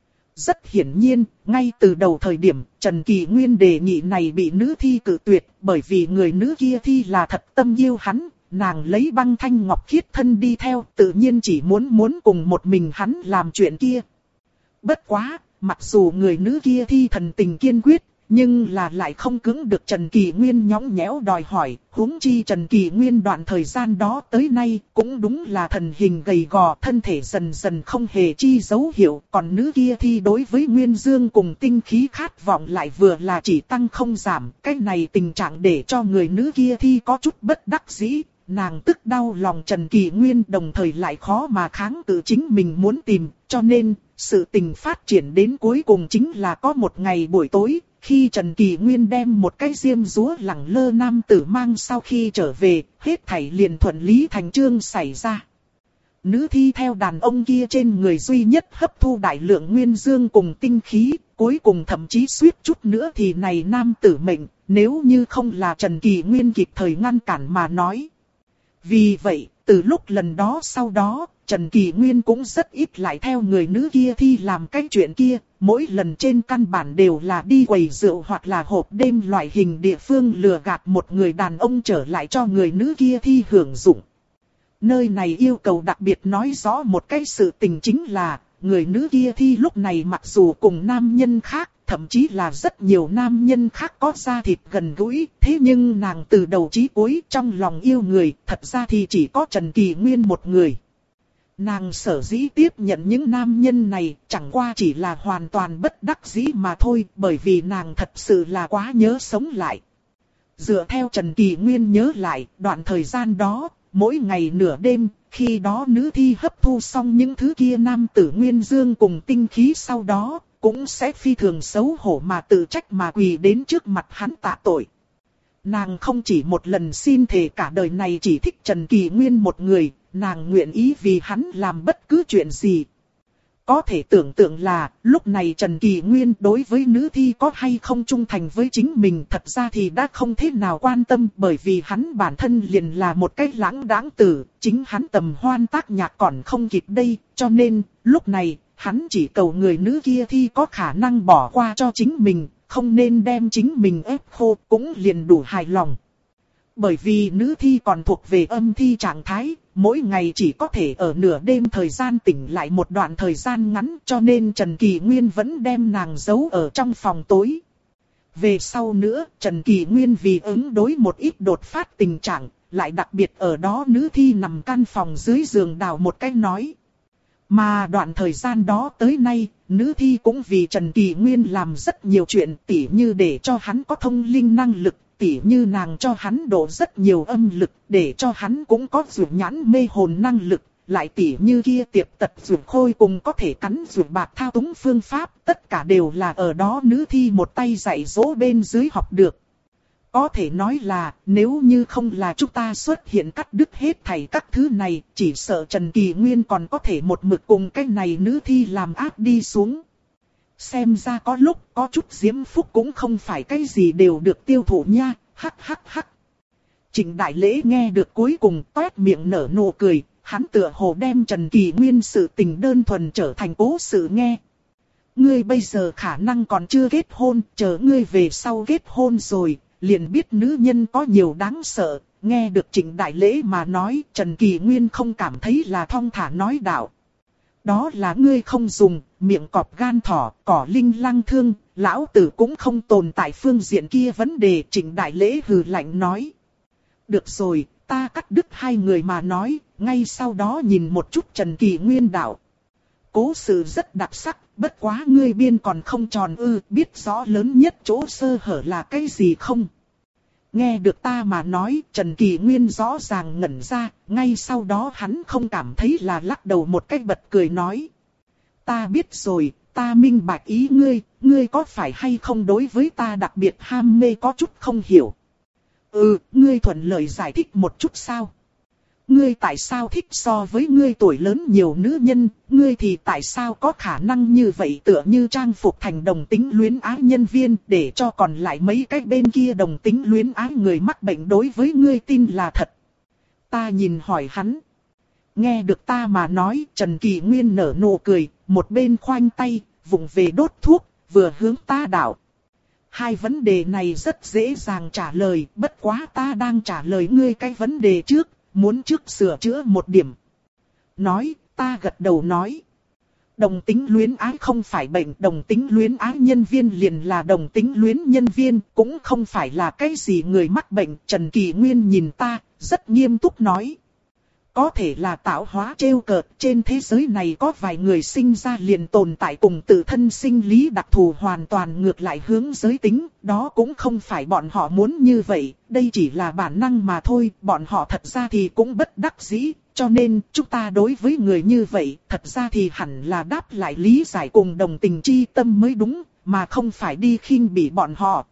Rất hiển nhiên, ngay từ đầu thời điểm, Trần Kỳ Nguyên đề nghị này bị nữ thi cự tuyệt, bởi vì người nữ kia thi là thật tâm yêu hắn. Nàng lấy băng thanh ngọc khiết thân đi theo, tự nhiên chỉ muốn muốn cùng một mình hắn làm chuyện kia. Bất quá, mặc dù người nữ kia thi thần tình kiên quyết, nhưng là lại không cưỡng được Trần Kỳ Nguyên nhõng nhẽo đòi hỏi. Huống chi Trần Kỳ Nguyên đoạn thời gian đó tới nay, cũng đúng là thần hình gầy gò, thân thể dần dần không hề chi dấu hiệu. Còn nữ kia thi đối với nguyên dương cùng tinh khí khát vọng lại vừa là chỉ tăng không giảm. Cái này tình trạng để cho người nữ kia thi có chút bất đắc dĩ. Nàng tức đau lòng Trần Kỳ Nguyên, đồng thời lại khó mà kháng cự chính mình muốn tìm, cho nên sự tình phát triển đến cuối cùng chính là có một ngày buổi tối, khi Trần Kỳ Nguyên đem một cái diêm dúa lẳng lơ nam tử mang sau khi trở về, hết thảy liền thuận lý thành chương xảy ra. Nữ thi theo đàn ông kia trên người duy nhất hấp thu đại lượng nguyên dương cùng tinh khí, cuối cùng thậm chí suýt chút nữa thì này nam tử mệnh, nếu như không là Trần Kỳ Nguyên kịp thời ngăn cản mà nói. Vì vậy, từ lúc lần đó sau đó, Trần Kỳ Nguyên cũng rất ít lại theo người nữ kia thi làm cái chuyện kia, mỗi lần trên căn bản đều là đi quầy rượu hoặc là hộp đêm loại hình địa phương lừa gạt một người đàn ông trở lại cho người nữ kia thi hưởng dụng. Nơi này yêu cầu đặc biệt nói rõ một cái sự tình chính là, người nữ kia thi lúc này mặc dù cùng nam nhân khác, thậm chí là rất nhiều nam nhân khác có da thịt gần gũi, thế nhưng nàng từ đầu chí cuối trong lòng yêu người, thật ra thì chỉ có Trần Kỳ Nguyên một người. Nàng sở dĩ tiếp nhận những nam nhân này chẳng qua chỉ là hoàn toàn bất đắc dĩ mà thôi, bởi vì nàng thật sự là quá nhớ sống lại. Dựa theo Trần Kỳ Nguyên nhớ lại, đoạn thời gian đó, mỗi ngày nửa đêm, khi đó nữ thi hấp thu xong những thứ kia nam tử nguyên dương cùng tinh khí sau đó, cũng sẽ phi thường xấu hổ mà tự trách mà quỳ đến trước mặt hắn tạ tội. Nàng không chỉ một lần xin thề cả đời này chỉ thích Trần Kỳ Nguyên một người, nàng nguyện ý vì hắn làm bất cứ chuyện gì. Có thể tưởng tượng là, lúc này Trần Kỳ Nguyên đối với nữ thi có hay không trung thành với chính mình thật ra thì đã không thế nào quan tâm, bởi vì hắn bản thân liền là một cái lãng đãng tử, chính hắn tầm hoan tác nhạc còn không kịp đây, cho nên, lúc này, hắn chỉ cầu người nữ kia thi có khả năng bỏ qua cho chính mình, không nên đem chính mình ép khô, cũng liền đủ hài lòng. Bởi vì nữ thi còn thuộc về âm thi trạng thái, mỗi ngày chỉ có thể ở nửa đêm thời gian tỉnh lại một đoạn thời gian ngắn, cho nên Trần Kỳ Nguyên vẫn đem nàng giấu ở trong phòng tối. Về sau nữa, Trần Kỳ Nguyên vì ứng đối một ít đột phát tình trạng, lại đặc biệt ở đó nữ thi nằm căn phòng dưới giường đào một cái nói. Mà đoạn thời gian đó tới nay, nữ thi cũng vì Trần Kỳ Nguyên làm rất nhiều chuyện, tỉ như để cho hắn có thông linh năng lực, tỉ như nàng cho hắn đổ rất nhiều âm lực, để cho hắn cũng có dược nhãn mê hồn năng lực, lại tỉ như kia tiệp tật dược khôi cùng có thể cắn dược bạc thao túng phương pháp, tất cả đều là ở đó nữ thi một tay dạy dỗ bên dưới học được. Có thể nói là, nếu như không là chúng ta xuất hiện cắt đứt hết thảy các thứ này, chỉ sợ Trần Kỳ Nguyên còn có thể một mực cùng cái này nữ thi làm áp đi xuống. Xem ra có lúc có chút diễm phúc cũng không phải cái gì đều được tiêu thụ nha, hắc hắc hắc. Trịnh Đại Lễ nghe được cuối cùng toét miệng nở nụ cười, hắn tựa hồ đem Trần Kỳ Nguyên sự tình đơn thuần trở thành cố sự nghe. Ngươi bây giờ khả năng còn chưa kết hôn, chờ ngươi về sau kết hôn rồi, liền biết nữ nhân có nhiều đáng sợ. Nghe được Trịnh Đại Lễ mà nói, Trần Kỳ Nguyên không cảm thấy là thong thả nói đạo. Đó là ngươi không dùng, miệng cọp gan thỏ, cỏ linh lăng thương, lão tử cũng không tồn tại phương diện kia vấn đề. Trịnh Đại Lễ hừ lạnh nói. Được rồi, ta cắt đứt hai người mà nói, ngay sau đó nhìn một chút Trần Kỳ Nguyên đạo. Cố sự rất đặc sắc, bất quá ngươi biên còn không tròn ư, biết rõ lớn nhất chỗ sơ hở là cái gì không? Nghe được ta mà nói, Trần Kỳ Nguyên rõ ràng ngẩn ra, ngay sau đó hắn không cảm thấy là lắc đầu một cách bật cười nói. Ta biết rồi, ta minh bạch ý ngươi, ngươi có phải hay không đối với ta đặc biệt ham mê có chút không hiểu. Ừ, ngươi thuận lợi giải thích một chút sao? Ngươi tại sao thích so với ngươi tuổi lớn nhiều nữ nhân, ngươi thì tại sao có khả năng như vậy tựa như trang phục thành đồng tính luyến ái nhân viên để cho còn lại mấy cái bên kia đồng tính luyến ái người mắc bệnh đối với ngươi tin là thật. Ta nhìn hỏi hắn. Nghe được ta mà nói, Trần Kỳ Nguyên nở nụ cười, một bên khoanh tay, vụng về đốt thuốc, vừa hướng ta đạo. Hai vấn đề này rất dễ dàng trả lời, bất quá ta đang trả lời ngươi cái vấn đề trước. Muốn trước sửa chữa một điểm. Nói, ta gật đầu nói. Đồng tính luyến ái không phải bệnh, đồng tính luyến ái nhân viên liền là đồng tính luyến nhân viên, cũng không phải là cái gì người mắc bệnh. Trần Kỳ Nguyên nhìn ta, rất nghiêm túc nói. Có thể là tạo hóa trêu cợt, trên thế giới này có vài người sinh ra liền tồn tại cùng tự thân sinh lý đặc thù hoàn toàn ngược lại hướng giới tính, đó cũng không phải bọn họ muốn như vậy, đây chỉ là bản năng mà thôi, bọn họ thật ra thì cũng bất đắc dĩ, cho nên chúng ta đối với người như vậy, thật ra thì hẳn là đáp lại lý giải cùng đồng tình chi tâm mới đúng, mà không phải đi khinh bỉ bọn họ.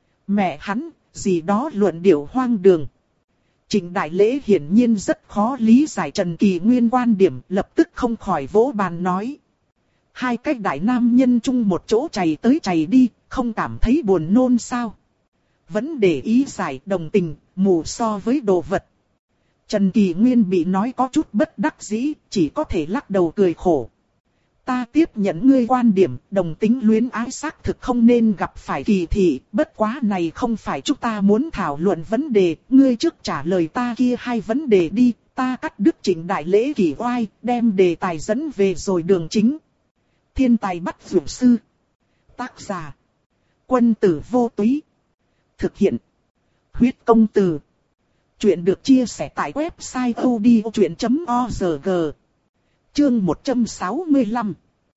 Mẹ hắn, gì đó luận điệu hoang đường. Trịnh Đại Lễ hiển nhiên rất khó lý giải Trần Kỳ Nguyên quan điểm, lập tức không khỏi vỗ bàn nói. Hai cái đại nam nhân chung một chỗ chày tới chày đi, không cảm thấy buồn nôn sao? Vẫn để ý giải đồng tình, mù so với đồ vật. Trần Kỳ Nguyên bị nói có chút bất đắc dĩ, chỉ có thể lắc đầu cười khổ. Ta tiếp nhận ngươi quan điểm, đồng tính luyến ái xác thực không nên gặp phải kỳ thị, bất quá này không phải chúng ta muốn thảo luận vấn đề, ngươi trước trả lời ta kia hai vấn đề đi, ta cắt đứt Trịnh Đại Lễ kỳ oai, đem đề tài dẫn về rồi đường chính. Thiên tài bắt dược sư. Tác giả. Quân tử vô túy. Thực hiện. Huyết công từ. Chuyện được chia sẻ tại website odchuyện chấm org. Chương một trăm sáu mươi lăm.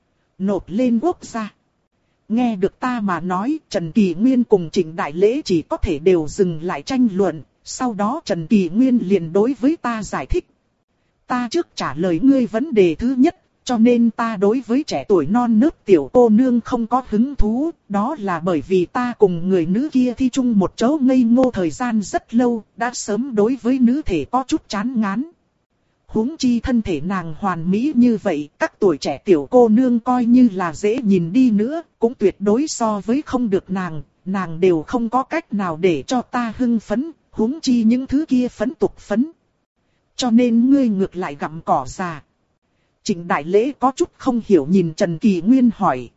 Nộp lên quốc gia. Nghe được ta mà nói, Trần Kỳ Nguyên cùng Trịnh Đại Lễ chỉ có thể đều dừng lại tranh luận. Sau đó Trần Kỳ Nguyên liền đối với ta giải thích. Ta trước trả lời ngươi vấn đề thứ nhất. Cho nên ta đối với trẻ tuổi non nớt tiểu cô nương không có hứng thú, đó là bởi vì ta cùng người nữ kia thi chung một chỗ ngây ngô thời gian rất lâu, đã sớm đối với nữ thể có chút chán ngán. Huống chi thân thể nàng hoàn mỹ như vậy, các tuổi trẻ tiểu cô nương coi như là dễ nhìn đi nữa, cũng tuyệt đối so với không được nàng, nàng đều không có cách nào để cho ta hưng phấn, huống chi những thứ kia phấn tục phấn. Cho nên ngươi ngược lại gặm cỏ già. Trịnh Đại Lễ có chút không hiểu nhìn Trần Kỳ Nguyên hỏi.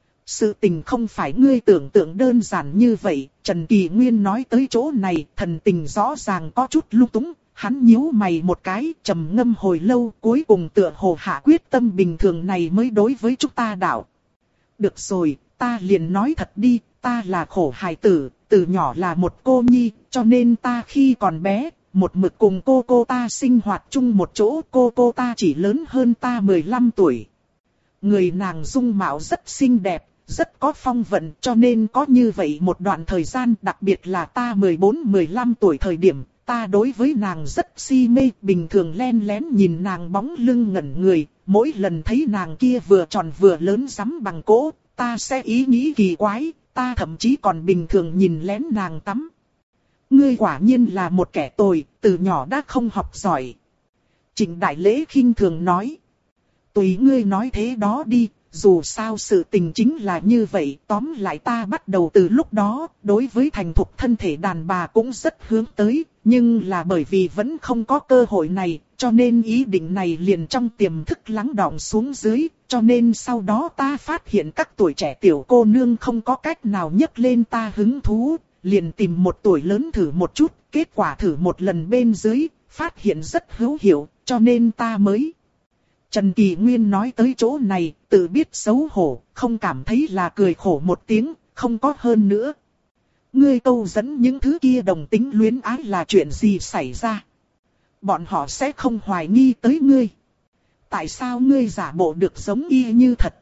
Sự tình không phải ngươi tưởng tượng đơn giản như vậy, Trần Kỳ Nguyên nói tới chỗ này, thần tình rõ ràng có chút lung túng, hắn nhíu mày một cái, trầm ngâm hồi lâu, cuối cùng tựa hồ hạ quyết tâm bình thường này mới đối với chúng ta đạo. Được rồi, ta liền nói thật đi, ta là khổ hài tử, từ nhỏ là một cô nhi, cho nên ta khi còn bé, một mực cùng cô cô ta sinh hoạt chung một chỗ, cô cô ta chỉ lớn hơn ta mười lăm tuổi. Người nàng dung mạo rất xinh đẹp, rất có phong vận, cho nên có như vậy một đoạn thời gian, đặc biệt là ta mười bốn mười lăm tuổi thời điểm, ta đối với nàng rất si mê, bình thường len lén nhìn nàng bóng lưng ngẩn người, mỗi lần thấy nàng kia vừa tròn vừa lớn rắm bằng cỗ, ta sẽ ý nghĩ kỳ quái, ta thậm chí còn bình thường nhìn lén nàng tắm. Ngươi quả nhiên là một kẻ tồi, từ nhỏ đã không học giỏi. Trịnh Đại Lễ khinh thường nói. Tùy ngươi nói thế đó đi, dù sao sự tình chính là như vậy. Tóm lại ta bắt đầu từ lúc đó, đối với thành thục thân thể đàn bà cũng rất hướng tới. Nhưng là bởi vì vẫn không có cơ hội này, cho nên ý định này liền trong tiềm thức lắng đọng xuống dưới. Cho nên sau đó ta phát hiện các tuổi trẻ tiểu cô nương không có cách nào nhấc lên ta hứng thú. Liền tìm một tuổi lớn thử một chút, kết quả thử một lần bên dưới, phát hiện rất hữu hiệu, cho nên ta mới. Trần Kỳ Nguyên nói tới chỗ này, tự biết xấu hổ, không cảm thấy là cười khổ một tiếng, không có hơn nữa. Ngươi câu dẫn những thứ kia đồng tính luyến ái là chuyện gì xảy ra? Bọn họ sẽ không hoài nghi tới ngươi. Tại sao ngươi giả bộ được giống y như thật?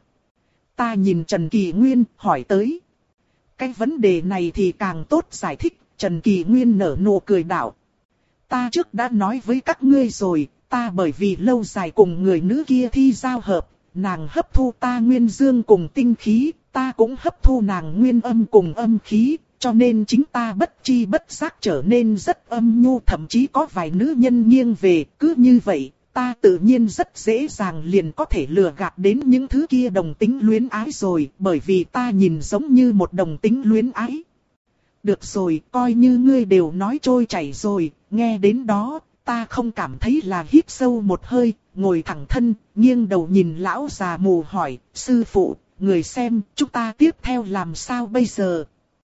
Ta nhìn Trần Kỳ Nguyên, hỏi tới. Cái vấn đề này thì càng tốt giải thích, Trần Kỳ Nguyên nở nụ cười đạo. Ta trước đã nói với các ngươi rồi, ta bởi vì lâu dài cùng người nữ kia thi giao hợp, nàng hấp thu ta nguyên dương cùng tinh khí, ta cũng hấp thu nàng nguyên âm cùng âm khí, cho nên chính ta bất chi bất giác trở nên rất âm nhu, thậm chí có vài nữ nhân nghiêng về, cứ như vậy. Ta tự nhiên rất dễ dàng liền có thể lừa gạt đến những thứ kia đồng tính luyến ái rồi, bởi vì ta nhìn giống như một đồng tính luyến ái. Được rồi, coi như ngươi đều nói trôi chảy rồi, nghe đến đó, ta không cảm thấy là hít sâu một hơi, ngồi thẳng thân, nghiêng đầu nhìn lão già mù hỏi, sư phụ, người xem, chúng ta tiếp theo làm sao bây giờ?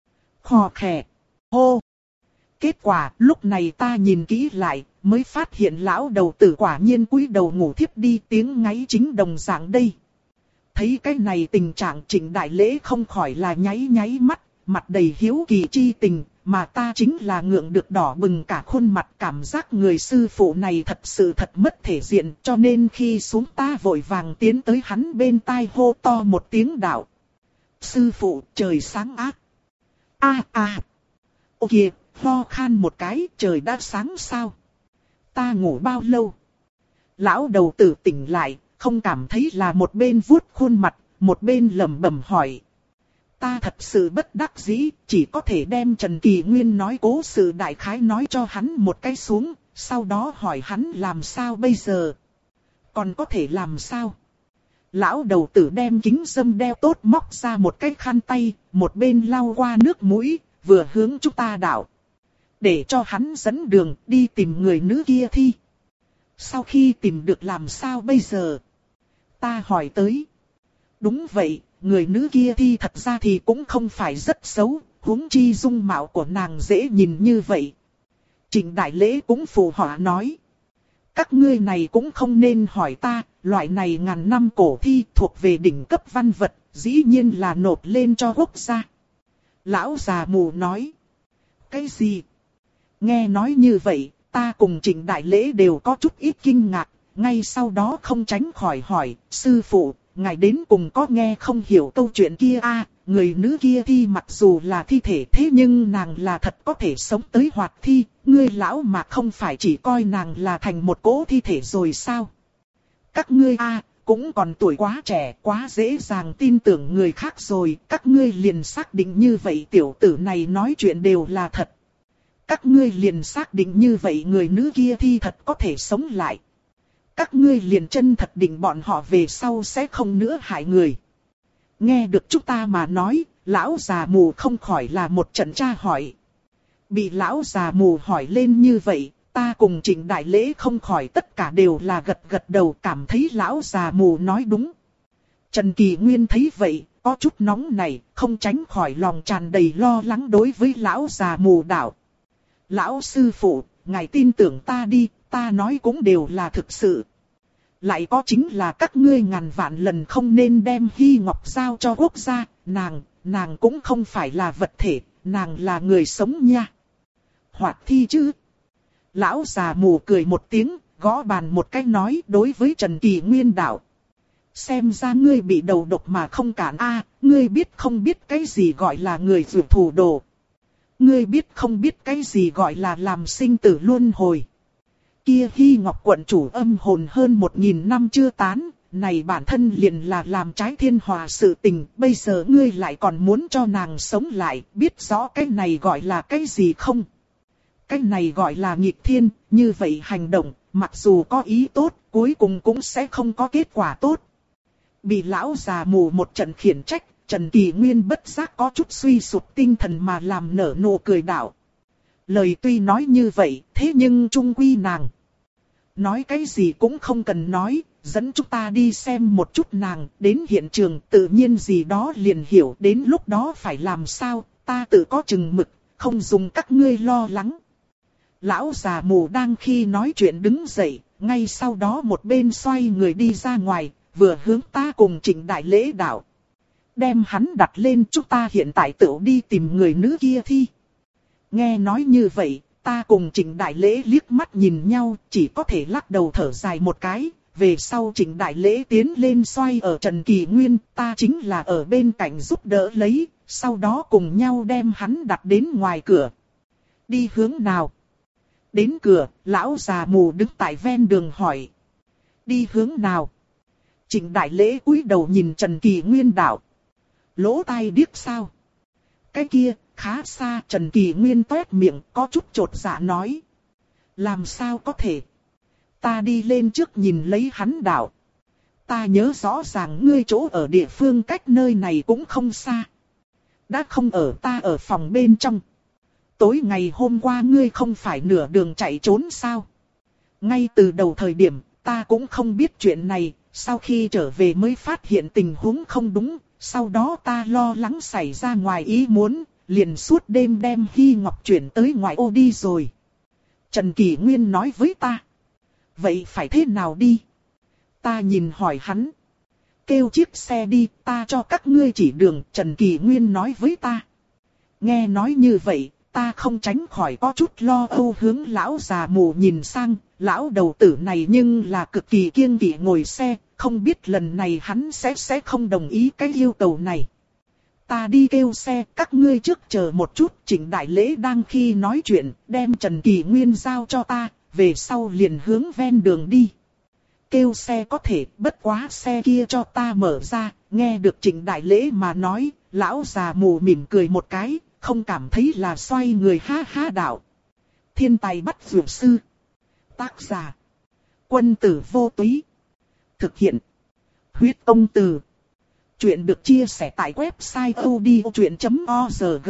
Khò khè, hô. Kết quả, lúc này ta nhìn kỹ lại, mới phát hiện lão đầu tử quả nhiên cúi đầu ngủ thiếp đi, tiếng ngáy chính đồng dạng đây. Thấy cái này tình trạng Trịnh Đại Lễ không khỏi là nháy nháy mắt, mặt đầy hiếu kỳ chi tình, mà ta chính là ngượng được đỏ bừng cả khuôn mặt, cảm giác người sư phụ này thật sự thật mất thể diện, cho nên khi xuống ta vội vàng tiến tới hắn bên tai hô to một tiếng đạo. Sư phụ, trời sáng ác. A a. Ô kìa, ho khan một cái, trời đã sáng sao? Ta ngủ bao lâu? Lão đầu tử tỉnh lại, không cảm thấy là một bên vuốt khuôn mặt, một bên lẩm bẩm hỏi. Ta thật sự bất đắc dĩ, chỉ có thể đem Trần Kỳ Nguyên nói cố sự đại khái nói cho hắn một cái xuống, sau đó hỏi hắn làm sao bây giờ. Còn có thể làm sao? Lão đầu tử đem kính râm đeo tốt móc ra một cái khăn tay, một bên lau qua nước mũi, vừa hướng chúng ta đạo. Để cho hắn dẫn đường đi tìm người nữ kia thi. Sau khi tìm được làm sao bây giờ? Ta hỏi tới. Đúng vậy, người nữ kia thi thật ra thì cũng không phải rất xấu, huống chi dung mạo của nàng dễ nhìn như vậy. Trịnh Đại Lễ cũng phụ họa nói. Các ngươi này cũng không nên hỏi ta, loại này ngàn năm cổ thi thuộc về đỉnh cấp văn vật, dĩ nhiên là nộp lên cho quốc gia. Lão già mù nói. Cái gì? Nghe nói như vậy, ta cùng Trịnh Đại Lễ đều có chút ít kinh ngạc, ngay sau đó không tránh khỏi hỏi, sư phụ, ngài đến cùng có nghe không hiểu câu chuyện kia a? À, người nữ kia thi mặc dù là thi thể thế nhưng nàng là thật có thể sống tới hoạt thi, ngươi lão mà không phải chỉ coi nàng là thành một cỗ thi thể rồi sao? Các ngươi a à, cũng còn tuổi quá trẻ, quá dễ dàng tin tưởng người khác rồi, các ngươi liền xác định như vậy tiểu tử này nói chuyện đều là thật. Các ngươi liền xác định như vậy người nữ kia thi thật có thể sống lại. Các ngươi liền chân thật định bọn họ về sau sẽ không nữa hại người. Nghe được chúng ta mà nói, lão già mù không khỏi là một trận tra hỏi. Bị lão già mù hỏi lên như vậy, ta cùng Trịnh Đại Lễ không khỏi tất cả đều là gật gật đầu cảm thấy lão già mù nói đúng. Trần Kỳ Nguyên thấy vậy, có chút nóng này, không tránh khỏi lòng tràn đầy lo lắng đối với lão già mù đạo. Lão sư phụ, ngài tin tưởng ta đi, ta nói cũng đều là thực sự. Lại có chính là các ngươi ngàn vạn lần không nên đem Hy Ngọc giao cho quốc gia, nàng, nàng cũng không phải là vật thể, nàng là người sống nha. Hoạt thi chứ? Lão già mù cười một tiếng, gõ bàn một cái nói đối với Trần Kỳ Nguyên đạo. Xem ra ngươi bị đầu độc mà không cản a, à, ngươi biết không biết cái gì gọi là người vượt thủ đồ. Ngươi biết không biết cái gì gọi là làm sinh tử luân hồi. Kia Hy Ngọc quận chủ âm hồn hơn một nghìn năm chưa tán, này bản thân liền là làm trái thiên hòa sự tình, bây giờ ngươi lại còn muốn cho nàng sống lại, biết rõ cái này gọi là cái gì không? Cái này gọi là nghịch thiên, như vậy hành động, mặc dù có ý tốt, cuối cùng cũng sẽ không có kết quả tốt. Bị lão già mù một trận khiển trách, Trần Kỳ Nguyên bất giác có chút suy sụp tinh thần mà làm nở nụ cười đạo. Lời tuy nói như vậy, thế nhưng chung quy nàng. Nói cái gì cũng không cần nói, dẫn chúng ta đi xem một chút nàng, đến hiện trường tự nhiên gì đó liền hiểu đến lúc đó phải làm sao, ta tự có chừng mực, không dùng các ngươi lo lắng. Lão già mù đang khi nói chuyện đứng dậy, ngay sau đó một bên xoay người đi ra ngoài, vừa hướng ta cùng Trịnh Đại Lễ đạo. Đem hắn đặt lên chúng ta hiện tại tự đi tìm người nữ kia thi. Nghe nói như vậy, ta cùng Trịnh Đại Lễ liếc mắt nhìn nhau, chỉ có thể lắc đầu thở dài một cái. Về sau Trịnh Đại Lễ tiến lên xoay ở Trần Kỳ Nguyên, ta chính là ở bên cạnh giúp đỡ lấy, sau đó cùng nhau đem hắn đặt đến ngoài cửa. Đi hướng nào? Đến cửa, lão già mù đứng tại ven đường hỏi. Đi hướng nào? Trịnh Đại Lễ cúi đầu nhìn Trần Kỳ Nguyên đạo. Lỗ tai điếc sao? Cái kia, khá xa. Trần Kỳ Nguyên toét miệng, có chút chột dạ nói. Làm sao có thể? Ta đi lên trước nhìn lấy hắn đạo. Ta nhớ rõ ràng ngươi chỗ ở địa phương cách nơi này cũng không xa. Đã không ở ta ở phòng bên trong. Tối ngày hôm qua ngươi không phải nửa đường chạy trốn sao? Ngay từ đầu thời điểm, ta cũng không biết chuyện này. Sau khi trở về mới phát hiện tình huống không đúng. Sau đó ta lo lắng xảy ra ngoài ý muốn, liền suốt đêm đem Hy Ngọc chuyển tới ngoại ô đi rồi. Trần Kỳ Nguyên nói với ta. Vậy phải thế nào đi? Ta nhìn hỏi hắn. Kêu chiếc xe đi, ta cho các ngươi chỉ đường. Trần Kỳ Nguyên nói với ta. Nghe nói như vậy, ta không tránh khỏi có chút lo âu hướng lão già mù nhìn sang. Lão đầu tử này nhưng là cực kỳ kiêng kỵ ngồi xe. Không biết lần này hắn sẽ sẽ không đồng ý cái yêu cầu này. Ta đi kêu xe, các ngươi trước chờ một chút. Trịnh Đại Lễ đang khi nói chuyện, đem Trần Kỳ Nguyên giao cho ta, về sau liền hướng ven đường đi. kêu xe có thể, bất quá xe kia cho ta mở ra. Nghe được Trịnh Đại Lễ mà nói, lão già mù mỉm cười một cái, không cảm thấy là xoay người ha ha đạo. Thiên tài bắt dược sư. Tác giả. Quân tử vô túy. Thực hiện. Huyết công từ. Chuyện được chia sẻ tại website odchuyện chấm org.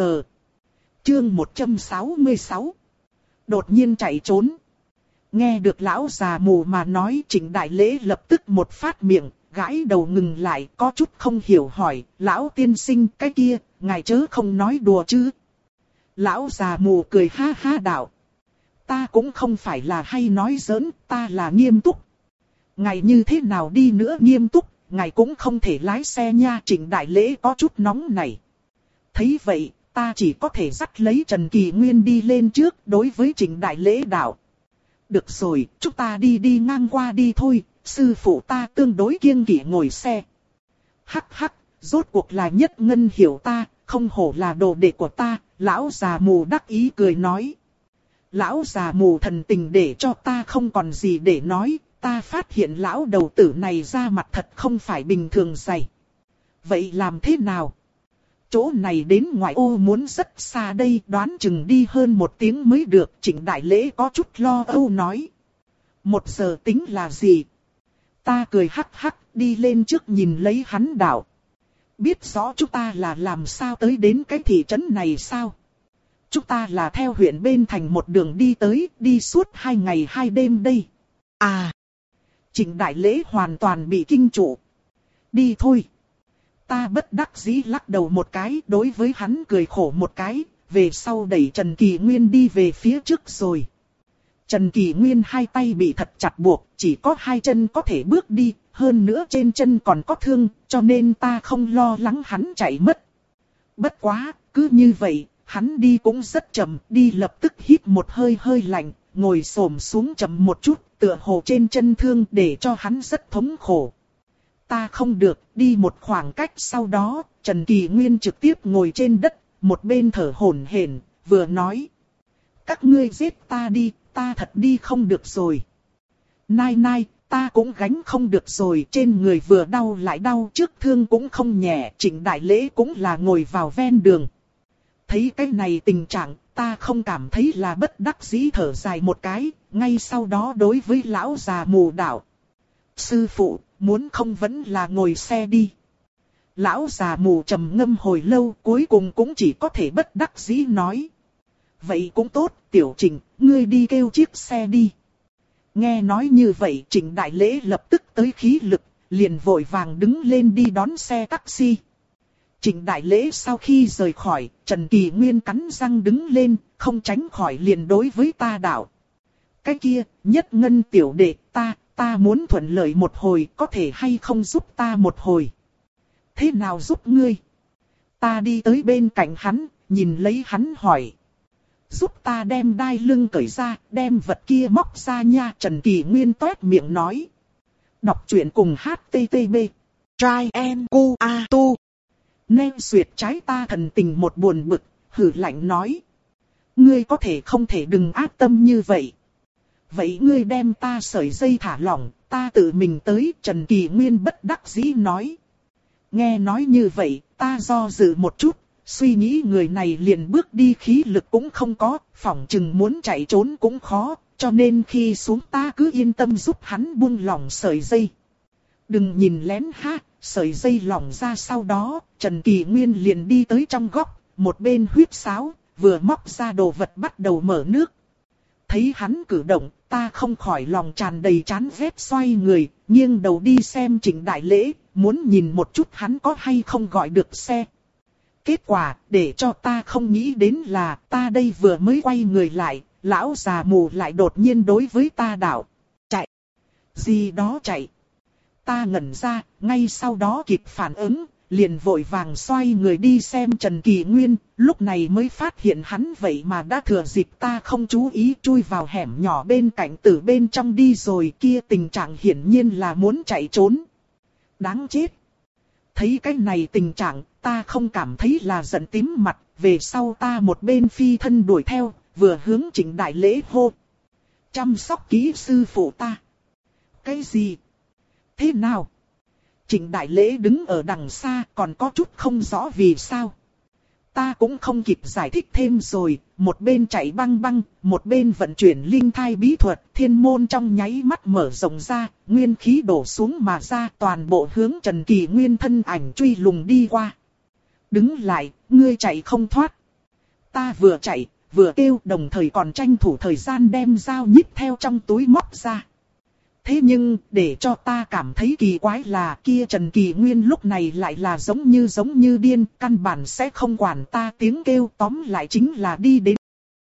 Chương một trăm sáu mươi sáu. Đột nhiên chạy trốn. Nghe được lão già mù mà nói, Trịnh Đại Lễ lập tức một phát miệng, gãi đầu ngừng lại, có chút không hiểu hỏi, lão tiên sinh cái kia, ngài chớ không nói đùa chứ. Lão già mù cười ha ha đạo. Ta cũng không phải là hay nói giỡn, ta là nghiêm túc. Ngài như thế nào đi nữa nghiêm túc, ngài cũng không thể lái xe nha. Trịnh Đại Lễ có chút nóng này. Thấy vậy, ta chỉ có thể dắt lấy Trần Kỳ Nguyên đi lên trước đối với Trịnh Đại Lễ đạo. Được rồi, chúng ta đi đi ngang qua đi thôi, sư phụ ta tương đối kiêng kỵ ngồi xe. Hắc hắc, rốt cuộc là Nhất Ngân hiểu ta, không hổ là đồ đệ của ta, lão già mù đắc ý cười nói. Lão già mù thần tình để cho ta không còn gì để nói, ta phát hiện lão đầu tử này ra mặt thật không phải bình thường dày. Vậy làm thế nào? Chỗ này đến ngoại ô muốn rất xa đây, đoán chừng đi hơn một tiếng mới được. Trịnh Đại Lễ có chút lo âu nói. Một giờ tính là gì? Ta cười hắc hắc, đi lên trước nhìn lấy hắn đạo. Biết rõ chúng ta là làm sao tới đến cái thị trấn này sao? Chúng ta là theo huyện bên thành một đường đi tới, đi suốt hai ngày hai đêm đây. À! Trịnh Đại Lễ hoàn toàn bị kinh trụ. Đi thôi! Ta bất đắc dĩ lắc đầu một cái, đối với hắn cười khổ một cái, về sau đẩy Trần Kỳ Nguyên đi về phía trước rồi. Trần Kỳ Nguyên hai tay bị thật chặt buộc, chỉ có hai chân có thể bước đi, hơn nữa trên chân còn có thương, cho nên ta không lo lắng hắn chạy mất. Bất quá, cứ như vậy, hắn đi cũng rất chậm, đi lập tức hít một hơi hơi lạnh, ngồi xổm xuống chậm một chút, tựa hồ trên chân thương để cho hắn rất thống khổ. Ta không được, đi một khoảng cách sau đó, Trần Kỳ Nguyên trực tiếp ngồi trên đất, một bên thở hổn hển, vừa nói. Các ngươi giết ta đi, ta thật đi không được rồi. Nai nai, ta cũng gánh không được rồi, trên người vừa đau lại đau, trước thương cũng không nhẹ. Trịnh Đại Lễ cũng là ngồi vào ven đường. Thấy cái này tình trạng, ta không cảm thấy là bất đắc dĩ thở dài một cái, ngay sau đó đối với lão già mù đạo. Sư phụ, muốn không vẫn là ngồi xe đi. Lão già mù trầm ngâm hồi lâu, cuối cùng cũng chỉ có thể bất đắc dĩ nói. Vậy cũng tốt, Tiểu Trịnh, ngươi đi kêu chiếc xe đi. Nghe nói như vậy, Trịnh Đại Lễ lập tức tới khí lực, liền vội vàng đứng lên đi đón xe taxi. Trịnh Đại Lễ sau khi rời khỏi, Trần Kỳ Nguyên cắn răng đứng lên, không tránh khỏi liền đối với ta đạo. Cái kia, Nhất Ngân tiểu đệ, ta, ta muốn thuận lợi một hồi, có thể hay không giúp ta một hồi? Thế nào giúp ngươi? Ta đi tới bên cạnh hắn, nhìn lấy hắn hỏi. Giúp ta đem đai lưng cởi ra, đem vật kia móc ra nha. Trần Kỳ Nguyên toét miệng nói. Đọc truyện cùng hát tê tê pê. Trai em cu a tu. Nên duyệt trái ta thần tình một buồn bực, hử lạnh nói. Ngươi có thể không thể đừng ác tâm như vậy. Vậy ngươi đem ta sợi dây thả lỏng, ta tự mình tới. Trần Kỳ Nguyên bất đắc dĩ nói. Nghe nói như vậy, ta do dự một chút, suy nghĩ người này liền bước đi khí lực cũng không có, phỏng chừng muốn chạy trốn cũng khó, cho nên khi xuống ta cứ yên tâm giúp hắn buông lỏng sợi dây. Đừng nhìn lén ha, sợi dây lỏng ra sau đó, Trần Kỳ Nguyên liền đi tới trong góc, một bên huýt sáo, vừa móc ra đồ vật bắt đầu mở nước. Thấy hắn cử động, ta không khỏi lòng tràn đầy chán ghét, xoay người, nghiêng đầu đi xem Trịnh Đại Lễ, muốn nhìn một chút hắn có hay không gọi được xe. Kết quả, để cho ta không nghĩ đến là, ta đây vừa mới quay người lại, lão già mù lại đột nhiên đối với ta đạo. Chạy! Gì đó chạy! Ta ngẩn ra, ngay sau đó kịp phản ứng, liền vội vàng xoay người đi xem Trần Kỳ Nguyên, lúc này mới phát hiện hắn vậy mà đã thừa dịp ta không chú ý chui vào hẻm nhỏ bên cạnh từ bên trong đi rồi, kia tình trạng hiển nhiên là muốn chạy trốn. Đáng chết! Thấy cái này tình trạng, ta không cảm thấy là giận tím mặt, về sau ta một bên phi thân đuổi theo, vừa hướng Trịnh Đại Lễ hô. Chăm sóc kỹ sư phụ ta. Cái gì? thế nào? Trịnh Đại Lễ đứng ở đằng xa còn có chút không rõ vì sao. Ta cũng không kịp giải thích thêm rồi, một bên chạy băng băng, một bên vận chuyển linh thai bí thuật, thiên môn trong nháy mắt mở rộng ra, nguyên khí đổ xuống mà ra, toàn bộ hướng Trần Kỳ Nguyên thân ảnh truy lùng đi qua. Đứng lại, ngươi chạy không thoát. Ta vừa chạy, vừa kêu, đồng thời còn tranh thủ thời gian đem dao nhíp theo trong túi móc ra. Thế nhưng, để cho ta cảm thấy kỳ quái là kia Trần Kỳ Nguyên lúc này lại là giống như giống như điên, căn bản sẽ không quản ta tiếng kêu, tóm lại chính là đi đến.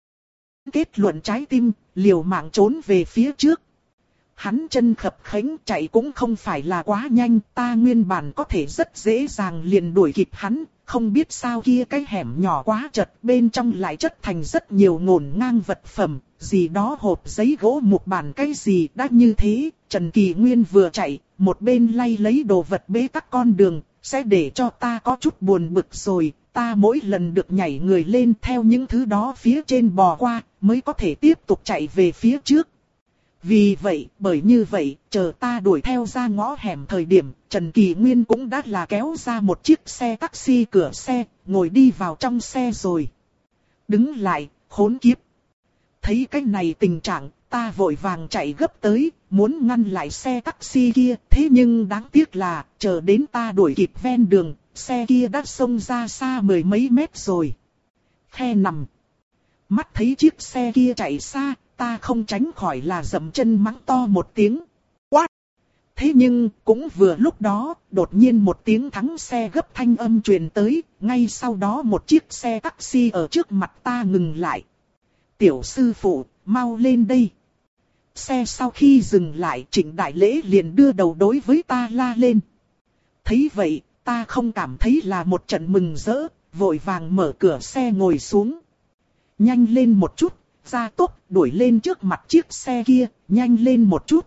Kết luận trái tim, liều mạng trốn về phía trước. Hắn chân khập khẽnh chạy cũng không phải là quá nhanh, ta nguyên bản có thể rất dễ dàng liền đuổi kịp hắn, không biết sao kia cái hẻm nhỏ quá chật, bên trong lại chất thành rất nhiều ngổn ngang vật phẩm, gì đó hộp giấy gỗ một bàn cái gì đã như thế. Trần Kỳ Nguyên vừa chạy, một bên lay lấy đồ vật bế tắc con đường, sẽ để cho ta có chút buồn bực rồi, ta mỗi lần được nhảy người lên theo những thứ đó phía trên bò qua, mới có thể tiếp tục chạy về phía trước. Vì vậy, bởi như vậy, chờ ta đuổi theo ra ngõ hẻm thời điểm, Trần Kỳ Nguyên cũng đã là kéo ra một chiếc xe taxi cửa xe, ngồi đi vào trong xe rồi. Đứng lại, khốn kiếp. Thấy cái này tình trạng, ta vội vàng chạy gấp tới, muốn ngăn lại xe taxi kia, thế nhưng đáng tiếc là, chờ đến ta đuổi kịp ven đường, xe kia đã xông ra xa mười mấy mét rồi. Khe nằm. Mắt thấy chiếc xe kia chạy xa, ta không tránh khỏi là dậm chân mắng to một tiếng. Quát! Thế nhưng, cũng vừa lúc đó, đột nhiên một tiếng thắng xe gấp thanh âm truyền tới, ngay sau đó một chiếc xe taxi ở trước mặt ta ngừng lại. Tiểu sư phụ, mau lên đây. Xe sau khi dừng lại, Trịnh Đại Lễ liền đưa đầu đối với ta la lên. Thấy vậy, ta không cảm thấy là một trận mừng rỡ, vội vàng mở cửa xe ngồi xuống. Nhanh lên một chút, gia tốc, đuổi lên trước mặt chiếc xe kia, nhanh lên một chút.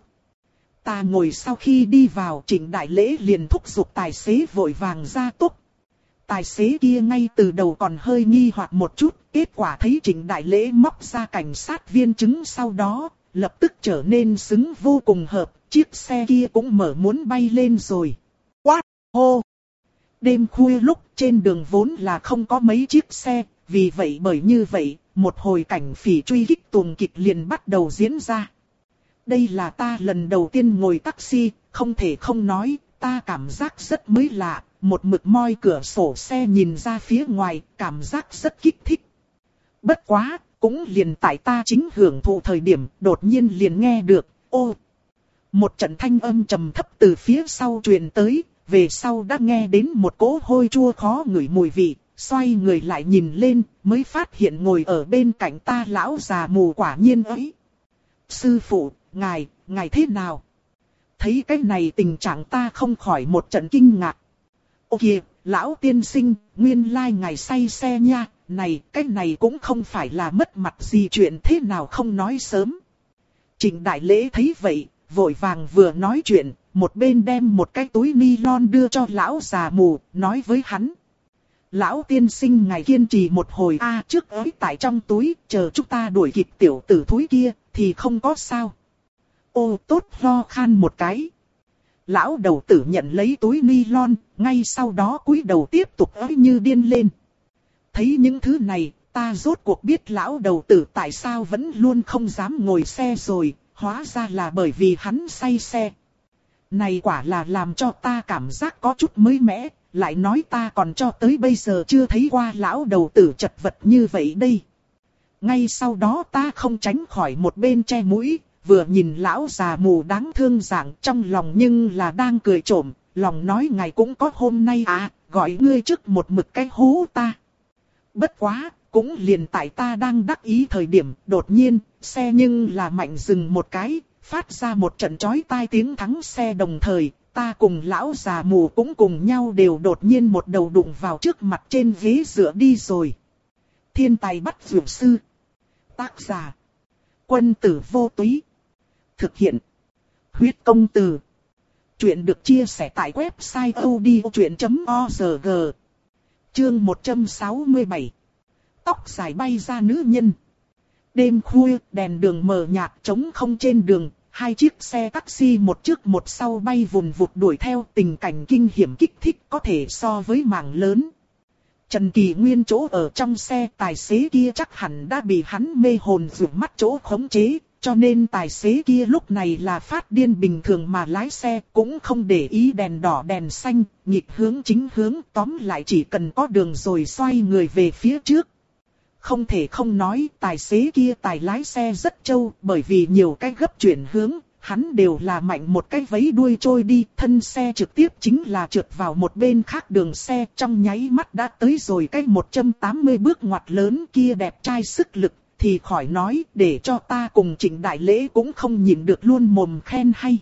Ta ngồi sau khi đi vào, Trịnh Đại Lễ liền thúc giục tài xế vội vàng gia tốc. Tài xế kia ngay từ đầu còn hơi nghi hoặc một chút, kết quả thấy Trịnh Đại Lễ móc ra cảnh sát viên chứng sau đó, lập tức trở nên xứng vô cùng hợp, chiếc xe kia cũng mở muốn bay lên rồi. Quát, hô! Đêm khuya lúc trên đường vốn là không có mấy chiếc xe, vì vậy bởi như vậy, một hồi cảnh phỉ truy kích tuồng kịch liền bắt đầu diễn ra. Đây là ta lần đầu tiên ngồi taxi, không thể không nói, ta cảm giác rất mới lạ, một mực moi cửa sổ xe nhìn ra phía ngoài, cảm giác rất kích thích. Bất quá, cũng liền tại ta chính hưởng thụ thời điểm, đột nhiên liền nghe được, ô. Một trận thanh âm trầm thấp từ phía sau truyền tới, về sau đã nghe đến một cỗ hôi chua khó ngửi mùi vị, xoay người lại nhìn lên, mới phát hiện ngồi ở bên cạnh ta lão già mù quả nhiên ấy. Sư phụ, ngài, ngài thế nào? Thấy cái này tình trạng ta không khỏi một trận kinh ngạc. Ô kìa, lão tiên sinh, nguyên lai ngài say xe nha, này, cái này cũng không phải là mất mặt gì, chuyện thế nào không nói sớm. Trịnh Đại Lễ thấy vậy, vội vàng vừa nói chuyện, một bên đem một cái túi ni-lon đưa cho lão già mù, nói với hắn. Lão tiên sinh ngài kiên trì một hồi a à, trước ấy tại trong túi, chờ chúng ta đuổi kịp tiểu tử thúi kia, thì không có sao. Ô tốt, lo khan một cái. Lão đầu tử nhận lấy túi ni-lon, ngay sau đó cúi đầu tiếp tục ới như điên lên. Thấy những thứ này, ta rốt cuộc biết lão đầu tử tại sao vẫn luôn không dám ngồi xe rồi, hóa ra là bởi vì hắn say xe. Này quả là làm cho ta cảm giác có chút mới mẻ, lại nói ta còn cho tới bây giờ chưa thấy qua lão đầu tử chật vật như vậy đây. Ngay sau đó ta không tránh khỏi một bên che mũi, vừa nhìn lão già mù đáng thương dạng trong lòng nhưng là đang cười trộm, lòng nói ngài cũng có hôm nay à, gọi ngươi trước một mực cái hú ta. Bất quá, cũng liền tại ta đang đắc ý thời điểm, đột nhiên, xe nhưng là mạnh dừng một cái, phát ra một trận chói tai tiếng thắng xe đồng thời, ta cùng lão già mù cũng cùng nhau đều đột nhiên một đầu đụng vào trước mặt trên ghế dựa đi rồi. Thiên tài bắt dược sư. Tác giả. Quân tử vô túy. Thực hiện. Huyết công từ. Chuyện được chia sẻ tại website odchuyện chấm org. Chương một trăm sáu mươi bảy. Tóc dài bay ra nữ nhân. Đêm khuya, đèn đường mờ nhạt trống không trên đường, hai chiếc xe taxi một trước một sau bay vùn vụt đuổi theo, tình cảnh kinh hiểm kích thích có thể so với mảng lớn. Trần Kỳ Nguyên chỗ ở trong xe, tài xế kia chắc hẳn đã bị hắn mê hồn vượt mắt chỗ khống chế, cho nên tài xế kia lúc này là phát điên bình thường mà lái xe, cũng không để ý đèn đỏ đèn xanh, nghịch hướng chính hướng, tóm lại chỉ cần có đường rồi xoay người về phía trước. Không thể không nói, tài xế kia tài lái xe rất trâu, bởi vì nhiều cái gấp chuyển hướng, hắn đều là mạnh một cái vấy đuôi trôi đi, thân xe trực tiếp chính là trượt vào một bên khác đường xe, trong nháy mắt đã tới rồi cái một trăm tám mươi bước ngoặt lớn kia, đẹp trai sức lực, thì khỏi nói, để cho ta cùng Trịnh Đại Lễ cũng không nhịn được luôn mồm khen hay.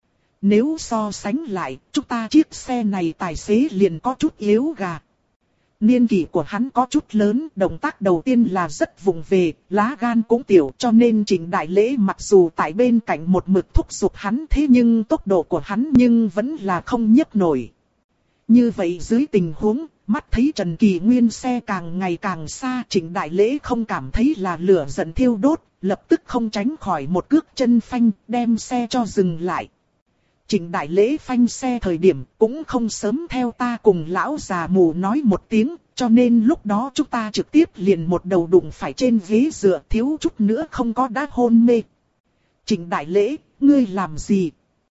Nếu so sánh lại, chúng ta chiếc xe này tài xế liền có chút yếu gà. Niên kỷ của hắn có chút lớn, động tác đầu tiên là rất vụng về, lá gan cũng tiểu, cho nên Trịnh Đại Lễ mặc dù tại bên cạnh một mực thúc giục hắn, thế nhưng tốc độ của hắn nhưng vẫn là không nhấc nổi. Như vậy dưới tình huống, mắt thấy Trần Kỳ Nguyên xe càng ngày càng xa, Trịnh Đại Lễ không cảm thấy là lửa giận thiêu đốt, lập tức không tránh khỏi một cước chân phanh, đem xe cho dừng lại. Trịnh Đại Lễ phanh xe thời điểm cũng không sớm theo ta cùng lão già mù nói một tiếng, cho nên lúc đó chúng ta trực tiếp liền một đầu đụng phải trên ghế dựa, thiếu chút nữa không có đã hôn mê. Trịnh Đại Lễ, ngươi làm gì?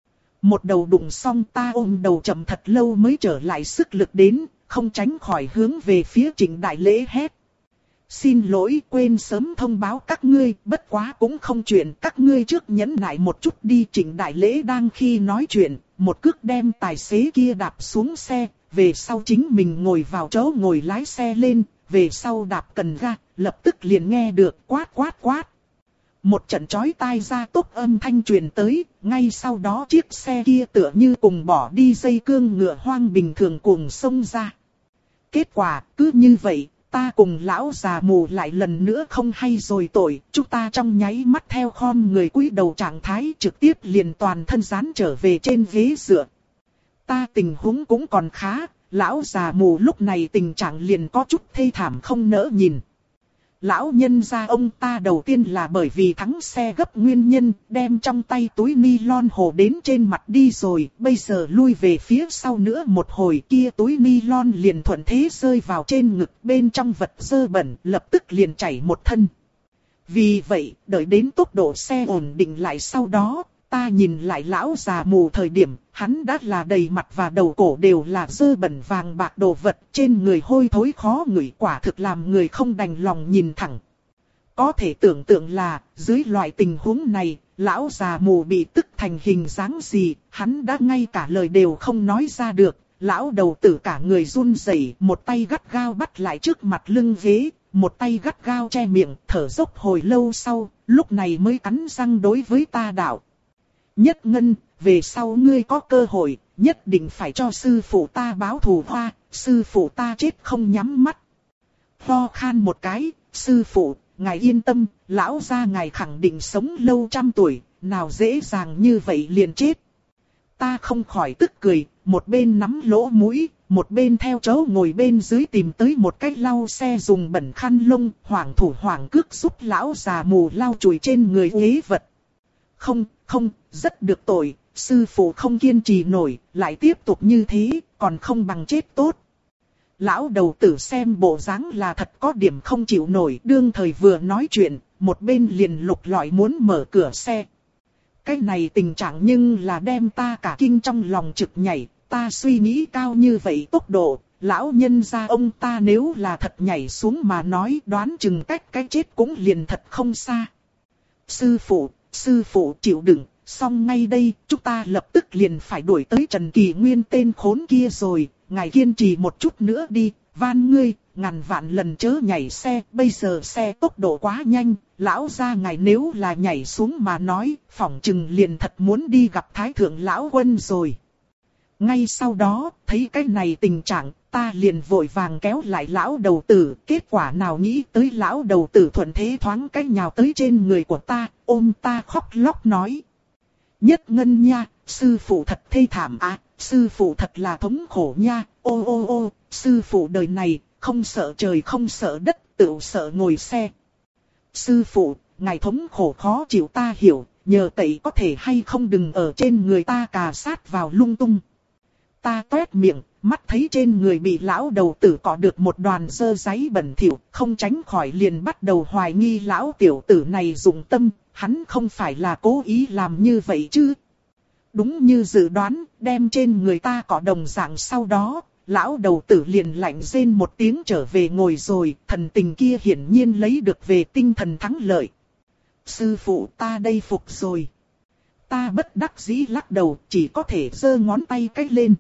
Một đầu đụng xong ta ôm đầu chậm thật lâu mới trở lại sức lực đến, không tránh khỏi hướng về phía Trịnh Đại Lễ hét. Xin lỗi, quên sớm thông báo các ngươi, bất quá cũng không chuyện, các ngươi trước nhẫn nại một chút đi. Trịnh Đại Lễ đang khi nói chuyện, một cước đem tài xế kia đạp xuống xe, về sau chính mình ngồi vào chỗ ngồi lái xe lên, về sau đạp cần ga, lập tức liền nghe được quát quát quát. Một trận chói tai ra tốc âm thanh truyền tới, ngay sau đó chiếc xe kia tựa như cùng bỏ đi dây cương ngựa hoang bình thường cuồng xông ra. Kết quả cứ như vậy, ta cùng lão già mù lại lần nữa không hay rồi tội, chúng ta trong nháy mắt theo khom người cúi đầu trạng thái trực tiếp liền toàn thân dán trở về trên ghế dựa. Ta tình huống cũng còn khá, lão già mù lúc này tình trạng liền có chút thê thảm không nỡ nhìn. Lão nhân gia ông ta đầu tiên là bởi vì thắng xe gấp nguyên nhân, đem trong tay túi ni-lon hồ đến trên mặt đi rồi, bây giờ lui về phía sau nữa một hồi kia túi ni-lon liền thuận thế rơi vào trên ngực, bên trong vật dơ bẩn, lập tức liền chảy một thân. Vì vậy, đợi đến tốc độ xe ổn định lại sau đó, ta nhìn lại lão già mù thời điểm, hắn đã là đầy mặt và đầu cổ đều là dơ bẩn vàng bạc đồ vật, trên người hôi thối khó ngửi, quả thực làm người không đành lòng nhìn thẳng. Có thể tưởng tượng là, dưới loại tình huống này, lão già mù bị tức thành hình dáng gì, hắn đã ngay cả lời đều không nói ra được, lão đầu tử cả người run rẩy, một tay gắt gao bắt lại trước mặt lưng ghế, một tay gắt gao che miệng, thở dốc hồi lâu sau, lúc này mới cắn răng đối với ta đạo. Nhất Ngân, về sau ngươi có cơ hội, nhất định phải cho sư phụ ta báo thù hoa, sư phụ ta chết không nhắm mắt. Ho khan một cái, sư phụ, ngài yên tâm, lão gia ngài khẳng định sống lâu trăm tuổi, nào dễ dàng như vậy liền chết. Ta không khỏi tức cười, một bên nắm lỗ mũi, một bên theo chỗ ngồi bên dưới tìm tới một cái lau xe dùng bẩn khăn lông, hoảng thủ hoảng cước giúp lão già mù lau chùi trên người ế vật. Không, không, rất được tội, sư phụ không kiên trì nổi, lại tiếp tục như thế, còn không bằng chết tốt. Lão đầu tử xem bộ dáng là thật có điểm không chịu nổi, đương thời vừa nói chuyện, một bên liền lục lọi muốn mở cửa xe. Cái này tình trạng nhưng là đem ta cả kinh trong lòng trực nhảy, ta suy nghĩ cao như vậy tốc độ, lão nhân gia ông ta nếu là thật nhảy xuống mà nói đoán chừng cách cái chết cũng liền thật không xa. Sư phụ, sư phụ chịu đựng, xong ngay đây, chúng ta lập tức liền phải đuổi tới Trần Kỳ Nguyên tên khốn kia rồi, ngài kiên trì một chút nữa đi, van ngươi, ngàn vạn lần chớ nhảy xe, bây giờ xe tốc độ quá nhanh, lão gia ngài nếu là nhảy xuống mà nói, phỏng chừng liền thật muốn đi gặp Thái Thượng Lão Quân rồi. Ngay sau đó, thấy cái này tình trạng, ta liền vội vàng kéo lại lão đầu tử, kết quả nào nghĩ tới lão đầu tử thuận thế thoáng cái nhào tới trên người của ta, ôm ta khóc lóc nói. Nhất Ngân nha, sư phụ thật thê thảm à, sư phụ thật là thống khổ nha, ô ô ô, sư phụ đời này, không sợ trời không sợ đất, tự sợ ngồi xe. Sư phụ, ngài thống khổ khó chịu ta hiểu, nhờ cậy có thể hay không đừng ở trên người ta cà sát vào lung tung. Ta toét miệng, mắt thấy trên người bị lão đầu tử cọ được một đoàn dơ giấy bẩn thỉu, không tránh khỏi liền bắt đầu hoài nghi lão tiểu tử này dụng tâm, hắn không phải là cố ý làm như vậy chứ. Đúng như dự đoán, đem trên người ta cọ đồng dạng sau đó, lão đầu tử liền lạnh rên một tiếng trở về ngồi rồi, thần tình kia hiển nhiên lấy được về tinh thần thắng lợi. Sư phụ ta đây phục rồi. Ta bất đắc dĩ lắc đầu, chỉ có thể giơ ngón tay cách lên.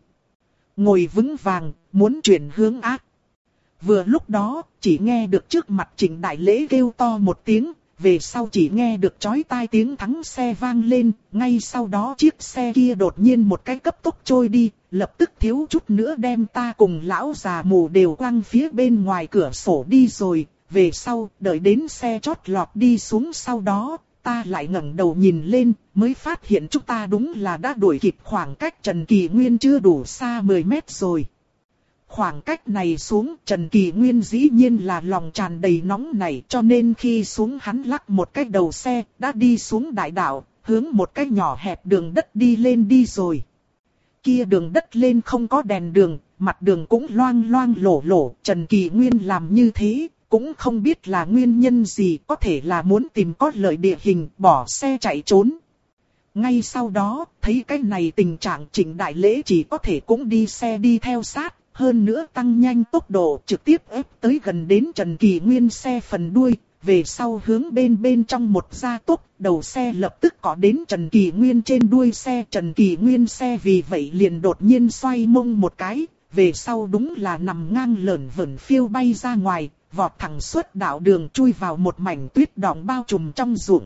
Ngồi vững vàng, muốn chuyển hướng ác. Vừa lúc đó, chỉ nghe được trước mặt Trịnh Đại Lễ kêu to một tiếng, về sau chỉ nghe được chói tai tiếng thắng xe vang lên, ngay sau đó chiếc xe kia đột nhiên một cái cấp tốc trôi đi, lập tức thiếu chút nữa đem ta cùng lão già mù đều quăng phía bên ngoài cửa sổ đi rồi. Về sau, đợi đến xe chót lọt đi xuống sau đó, ta lại ngẩng đầu nhìn lên, mới phát hiện chúng ta đúng là đã đuổi kịp khoảng cách Trần Kỳ Nguyên chưa đủ xa mười mét rồi. Khoảng cách này xuống, Trần Kỳ Nguyên dĩ nhiên là lòng tràn đầy nóng này, cho nên khi xuống hắn lắc một cái đầu xe, đã đi xuống đại đạo, hướng một cái nhỏ hẹp đường đất đi lên đi rồi. Kia đường đất lên không có đèn đường, mặt đường cũng loang loang lổ lổ, Trần Kỳ Nguyên làm như thế, cũng không biết là nguyên nhân gì, có thể là muốn tìm có lợi địa hình, bỏ xe chạy trốn. Ngay sau đó, thấy cái này tình trạng Trịnh Đại Lễ chỉ có thể cũng đi xe đi theo sát, hơn nữa tăng nhanh tốc độ trực tiếp ép tới gần đến Trần Kỳ Nguyên xe phần đuôi, về sau hướng bên bên trong một gia tốc, đầu xe lập tức có đến Trần Kỳ Nguyên trên đuôi xe. Trần Kỳ Nguyên xe vì vậy liền đột nhiên xoay mông một cái, về sau đúng là nằm ngang lởn vởn phiêu bay ra ngoài, vọt thẳng suốt đạo đường chui vào một mảnh tuyết đọng bao trùm trong ruộng.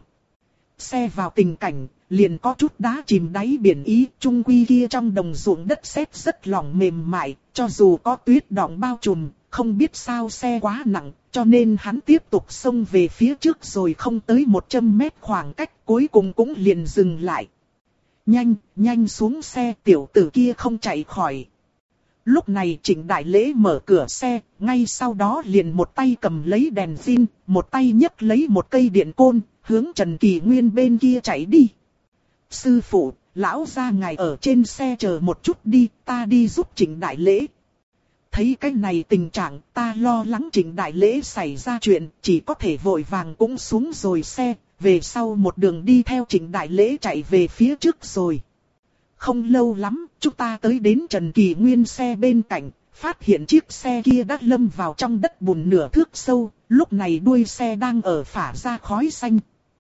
Xe vào tình cảnh, liền có chút đá chìm đáy biển ý, chung quy kia trong đồng ruộng đất sét rất lỏng mềm mại, cho dù có tuyết đọng bao trùm, không biết sao xe quá nặng, cho nên hắn tiếp tục xông về phía trước rồi không tới một trăm mét khoảng cách, cuối cùng cũng liền dừng lại. Nhanh, nhanh xuống xe, tiểu tử kia không chạy khỏi. Lúc này Trịnh Đại Lễ mở cửa xe, ngay sau đó liền một tay cầm lấy đèn pin, một tay nhấc lấy một cây điện côn, hướng Trần Kỳ Nguyên bên kia chạy đi. Sư phụ, lão gia ngài ở trên xe chờ một chút đi, ta đi giúp Trịnh Đại Lễ. Thấy cái này tình trạng, ta lo lắng Trịnh Đại Lễ xảy ra chuyện, chỉ có thể vội vàng cũng xuống rồi xe, về sau một đường đi theo Trịnh Đại Lễ chạy về phía trước rồi. Không lâu lắm, chúng ta tới đến Trần Kỳ Nguyên xe bên cạnh, phát hiện chiếc xe kia đã lâm vào trong đất bùn nửa thước sâu, lúc này đuôi xe đang ở phả ra khói xanh.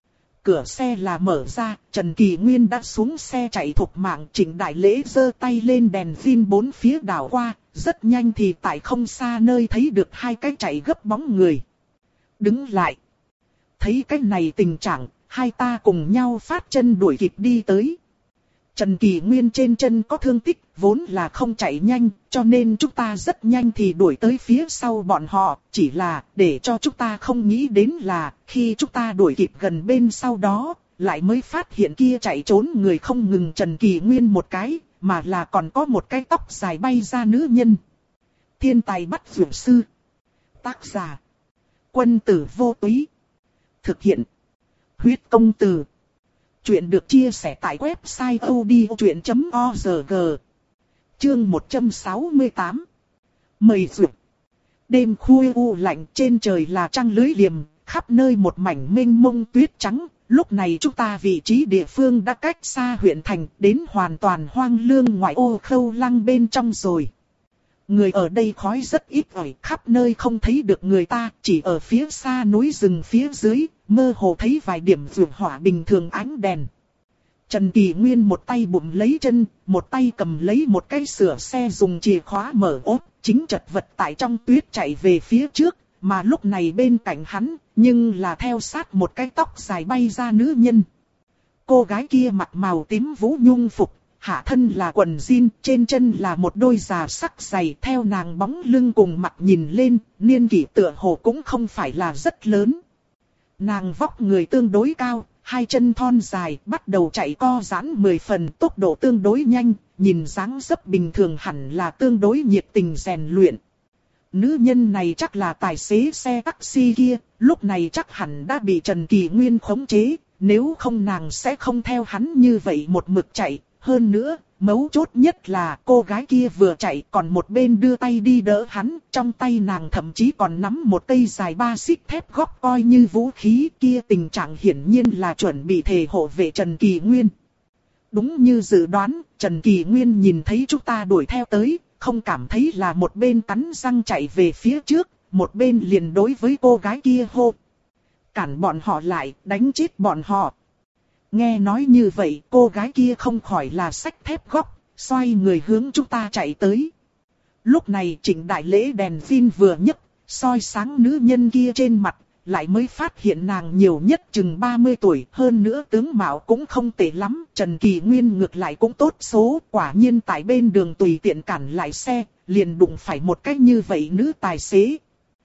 Cửa xe là mở ra, Trần Kỳ Nguyên đã xuống xe chạy thục mạng. Trịnh Đại Lễ giơ tay lên đèn pin bốn phía đảo qua, rất nhanh thì tại không xa nơi thấy được hai cái chạy gấp bóng người. Đứng lại. Thấy cái này tình trạng, hai ta cùng nhau phát chân đuổi kịp đi tới. Trần Kỳ Nguyên trên chân có thương tích, vốn là không chạy nhanh, cho nên chúng ta rất nhanh thì đuổi tới phía sau bọn họ, chỉ là để cho chúng ta không nghĩ đến là khi chúng ta đuổi kịp gần bên sau đó, lại mới phát hiện kia chạy trốn người không ngừng Trần Kỳ Nguyên một cái, mà là còn có một cái tóc dài bay ra nữ nhân. Thiên tài bắt dược sư. Tác giả. Quân tử vô túy. Thực hiện. Huyết công từ. Chuyện được chia sẻ tại website odchuyện chấm org. Chương một trăm sáu mươi tám. Mời duyệt. Đêm khuya u lạnh, trên trời là trăng lưới liềm, khắp nơi một mảnh mênh mông tuyết trắng. Lúc này chúng ta vị trí địa phương đã cách xa huyện thành, đến hoàn toàn hoang lương ngoại ô Khâu Lăng bên trong rồi. Người ở đây khói rất ít ỏi, khắp nơi không thấy được người ta, chỉ ở phía xa núi rừng phía dưới, mơ hồ thấy vài điểm vượt hỏa bình thường ánh đèn. Trần Kỳ Nguyên một tay bụng lấy chân, một tay cầm lấy một cái sửa xe dùng chìa khóa mở ốp, chính chật vật tại trong tuyết chạy về phía trước, mà lúc này bên cạnh hắn, nhưng là theo sát một cái tóc dài bay ra nữ nhân. Cô gái kia mặc màu tím vũ nhung phục, hạ thân là quần jean, trên chân là một đôi giày sắc giày, theo nàng bóng lưng cùng mặt nhìn lên, niên kỷ tựa hồ cũng không phải là rất lớn. Nàng vóc người tương đối cao, hai chân thon dài, bắt đầu chạy co giãn mười phần, tốc độ tương đối nhanh, nhìn dáng dấp bình thường hẳn là tương đối nhiệt tình rèn luyện. Nữ nhân này chắc là tài xế xe taxi kia, lúc này chắc hẳn đã bị Trần Kỳ Nguyên khống chế, nếu không nàng sẽ không theo hắn như vậy một mực chạy. Hơn nữa, mấu chốt nhất là cô gái kia vừa chạy còn một bên đưa tay đi đỡ hắn, trong tay nàng thậm chí còn nắm một cây dài ba xích thép góc coi như vũ khí kia, tình trạng hiển nhiên là chuẩn bị thể hộ vệ Trần Kỳ Nguyên. Đúng như dự đoán, Trần Kỳ Nguyên nhìn thấy chúng ta đuổi theo tới, không cảm thấy là một bên cắn răng chạy về phía trước, một bên liền đối với cô gái kia hô. Cản bọn họ lại, đánh chết bọn họ. Nghe nói như vậy, cô gái kia không khỏi là xách thép góc, xoay người hướng chúng ta chạy tới. Lúc này Trịnh Đại Lễ đèn pin vừa nhấc, soi sáng nữ nhân kia trên mặt, lại mới phát hiện nàng nhiều nhất chừng ba mươi tuổi, hơn nữa tướng mạo cũng không tệ lắm. Trần Kỳ Nguyên ngược lại cũng tốt số, quả nhiên tại bên đường tùy tiện cản lại xe, liền đụng phải một cách như vậy nữ tài xế.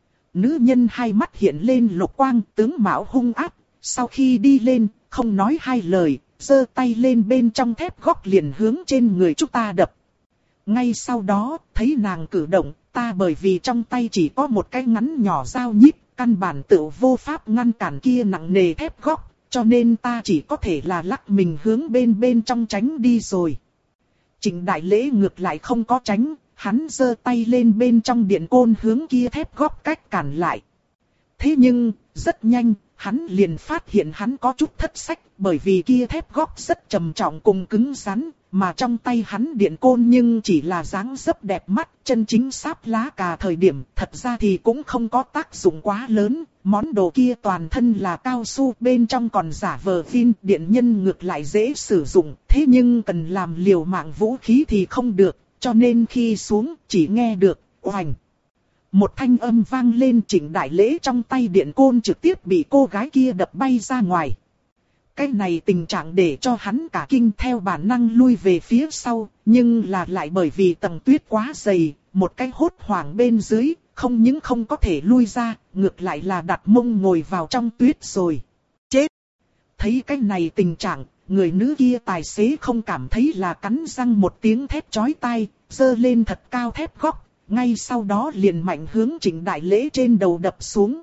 Nữ nhân hai mắt hiện lên lục quang, tướng mạo hung ác, sau khi đi lên, không nói hai lời, giơ tay lên bên trong thép góc liền hướng trên người chúng ta đập. Ngay sau đó, thấy nàng cử động, ta bởi vì trong tay chỉ có một cái ngắn nhỏ dao nhíp, căn bản tự vô pháp ngăn cản kia nặng nề thép góc, cho nên ta chỉ có thể là lắc mình hướng bên bên trong tránh đi rồi. Trịnh Đại Lễ ngược lại không có tránh, hắn giơ tay lên bên trong điện côn hướng kia thép góc cách cản lại. Thế nhưng, rất nhanh, hắn liền phát hiện hắn có chút thất sách, bởi vì kia thép góc rất trầm trọng cùng cứng rắn, mà trong tay hắn điện côn nhưng chỉ là dáng dấp đẹp mắt, chân chính sáp lá cà thời điểm, thật ra thì cũng không có tác dụng quá lớn, món đồ kia toàn thân là cao su, bên trong còn giả vờ pin, điện nhân ngược lại dễ sử dụng, thế nhưng cần làm liều mạng vũ khí thì không được, cho nên khi xuống chỉ nghe được, oành. Một thanh âm vang lên, Trịnh Đại Lễ trong tay điện côn trực tiếp bị cô gái kia đập bay ra ngoài. Cái này tình trạng để cho hắn cả kinh, theo bản năng lui về phía sau, nhưng là lại bởi vì tầng tuyết quá dày, một cái hốt hoảng bên dưới, không những không có thể lui ra, ngược lại là đặt mông ngồi vào trong tuyết rồi. Chết! Thấy cái này tình trạng, người nữ kia tài xế không cảm thấy là cắn răng một tiếng thét chói tai, giơ lên thật cao thép góc. Ngay sau đó liền mạnh hướng Trịnh Đại Lễ trên đầu đập xuống.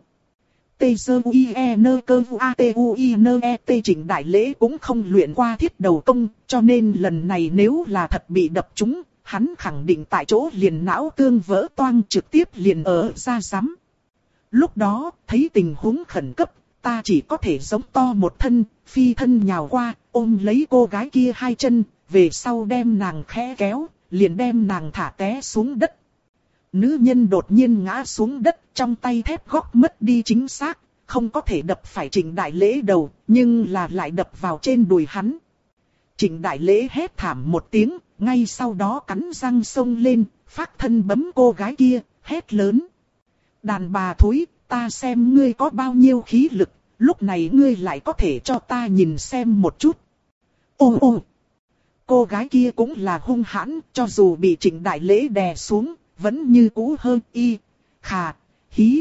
Tê sơ uy e nơ cơ vu a tê u i nơ e tê Trịnh Đại Lễ cũng không luyện qua thiết đầu công, cho nên lần này nếu là thật bị đập trúng, hắn khẳng định tại chỗ liền não tương vỡ toang, trực tiếp liền ở ra rắm. Lúc đó, thấy tình huống khẩn cấp, ta chỉ có thể giống to một thân, phi thân nhào qua, ôm lấy cô gái kia hai chân, về sau đem nàng khẽ kéo, liền đem nàng thả té xuống đất. Nữ nhân đột nhiên ngã xuống đất, trong tay thép góc mất đi chính xác, không có thể đập phải Trịnh Đại Lễ đầu, nhưng là lại đập vào trên đùi hắn. Trịnh Đại Lễ hét thảm một tiếng, ngay sau đó cắn răng xông lên, phát thân bấm cô gái kia, hét lớn. Đàn bà thối, ta xem ngươi có bao nhiêu khí lực, lúc này ngươi lại có thể cho ta nhìn xem một chút. Ô ô! Cô gái kia cũng là hung hãn, cho dù bị Trịnh Đại Lễ đè xuống, vẫn như cũ hơn y, khà, hí,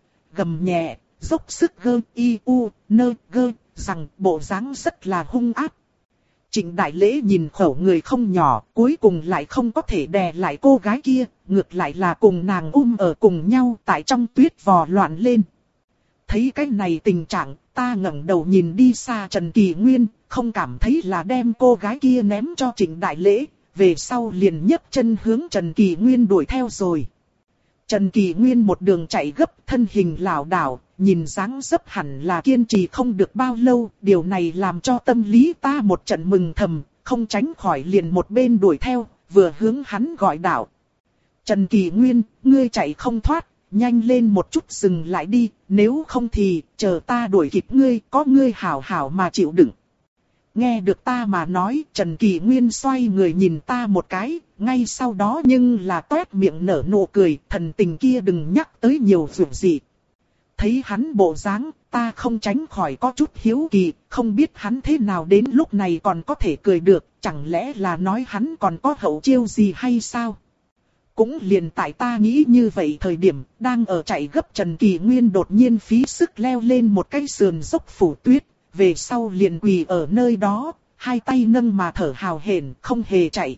gầm nhẹ, dốc sức gơ y u, nơ gơ, rằng bộ dáng rất là hung ác. Trịnh Đại Lễ nhìn khẩu người không nhỏ, cuối cùng lại không có thể đè lại cô gái kia, ngược lại là cùng nàng um ở cùng nhau tại trong tuyết vò loạn lên. Thấy cái này tình trạng, ta ngẩng đầu nhìn đi xa Trần Kỳ Nguyên, không cảm thấy là đem cô gái kia ném cho Trịnh Đại Lễ. Về sau liền nhấc chân hướng Trần Kỳ Nguyên đuổi theo rồi. Trần Kỳ Nguyên một đường chạy gấp, thân hình lảo đảo, nhìn dáng dấp hẳn là kiên trì không được bao lâu. Điều này làm cho tâm lý ta một trận mừng thầm, không tránh khỏi liền một bên đuổi theo, vừa hướng hắn gọi đạo. Trần Kỳ Nguyên, ngươi chạy không thoát, nhanh lên một chút dừng lại đi, nếu không thì chờ ta đuổi kịp ngươi, có ngươi hảo hảo mà chịu đựng. Nghe được ta mà nói, Trần Kỳ Nguyên xoay người nhìn ta một cái, ngay sau đó nhưng là toét miệng nở nụ cười, thần tình kia đừng nhắc tới nhiều việc gì. Thấy hắn bộ dáng, ta không tránh khỏi có chút hiếu kỳ, không biết hắn thế nào đến lúc này còn có thể cười được, chẳng lẽ là nói hắn còn có hậu chiêu gì hay sao? Cũng liền tại ta nghĩ như vậy thời điểm, đang ở chạy gấp Trần Kỳ Nguyên đột nhiên phí sức leo lên một cái sườn dốc phủ tuyết. Về sau liền quỳ ở nơi đó, hai tay nâng mà thở hào hển, không hề chạy.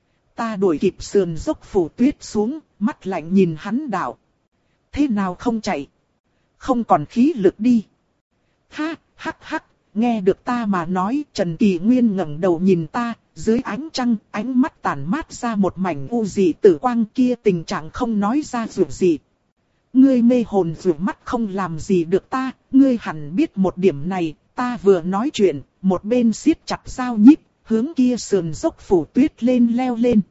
Ta đuổi kịp sườn dốc phủ tuyết xuống, mắt lạnh nhìn hắn đạo. Thế nào không chạy? Không còn khí lực đi. Ha, hắc hắc, nghe được ta mà nói, Trần Kỳ Nguyên ngẩng đầu nhìn ta, dưới ánh trăng, ánh mắt tản mát ra một mảnh u dị tử quang kia, tình trạng không nói ra dù gì. Ngươi mê hồn dù mắt không làm gì được ta, ngươi hẳn biết một điểm này, ta vừa nói chuyện, một bên siết chặt dao nhíp, hướng kia sườn dốc phủ tuyết lên leo lên.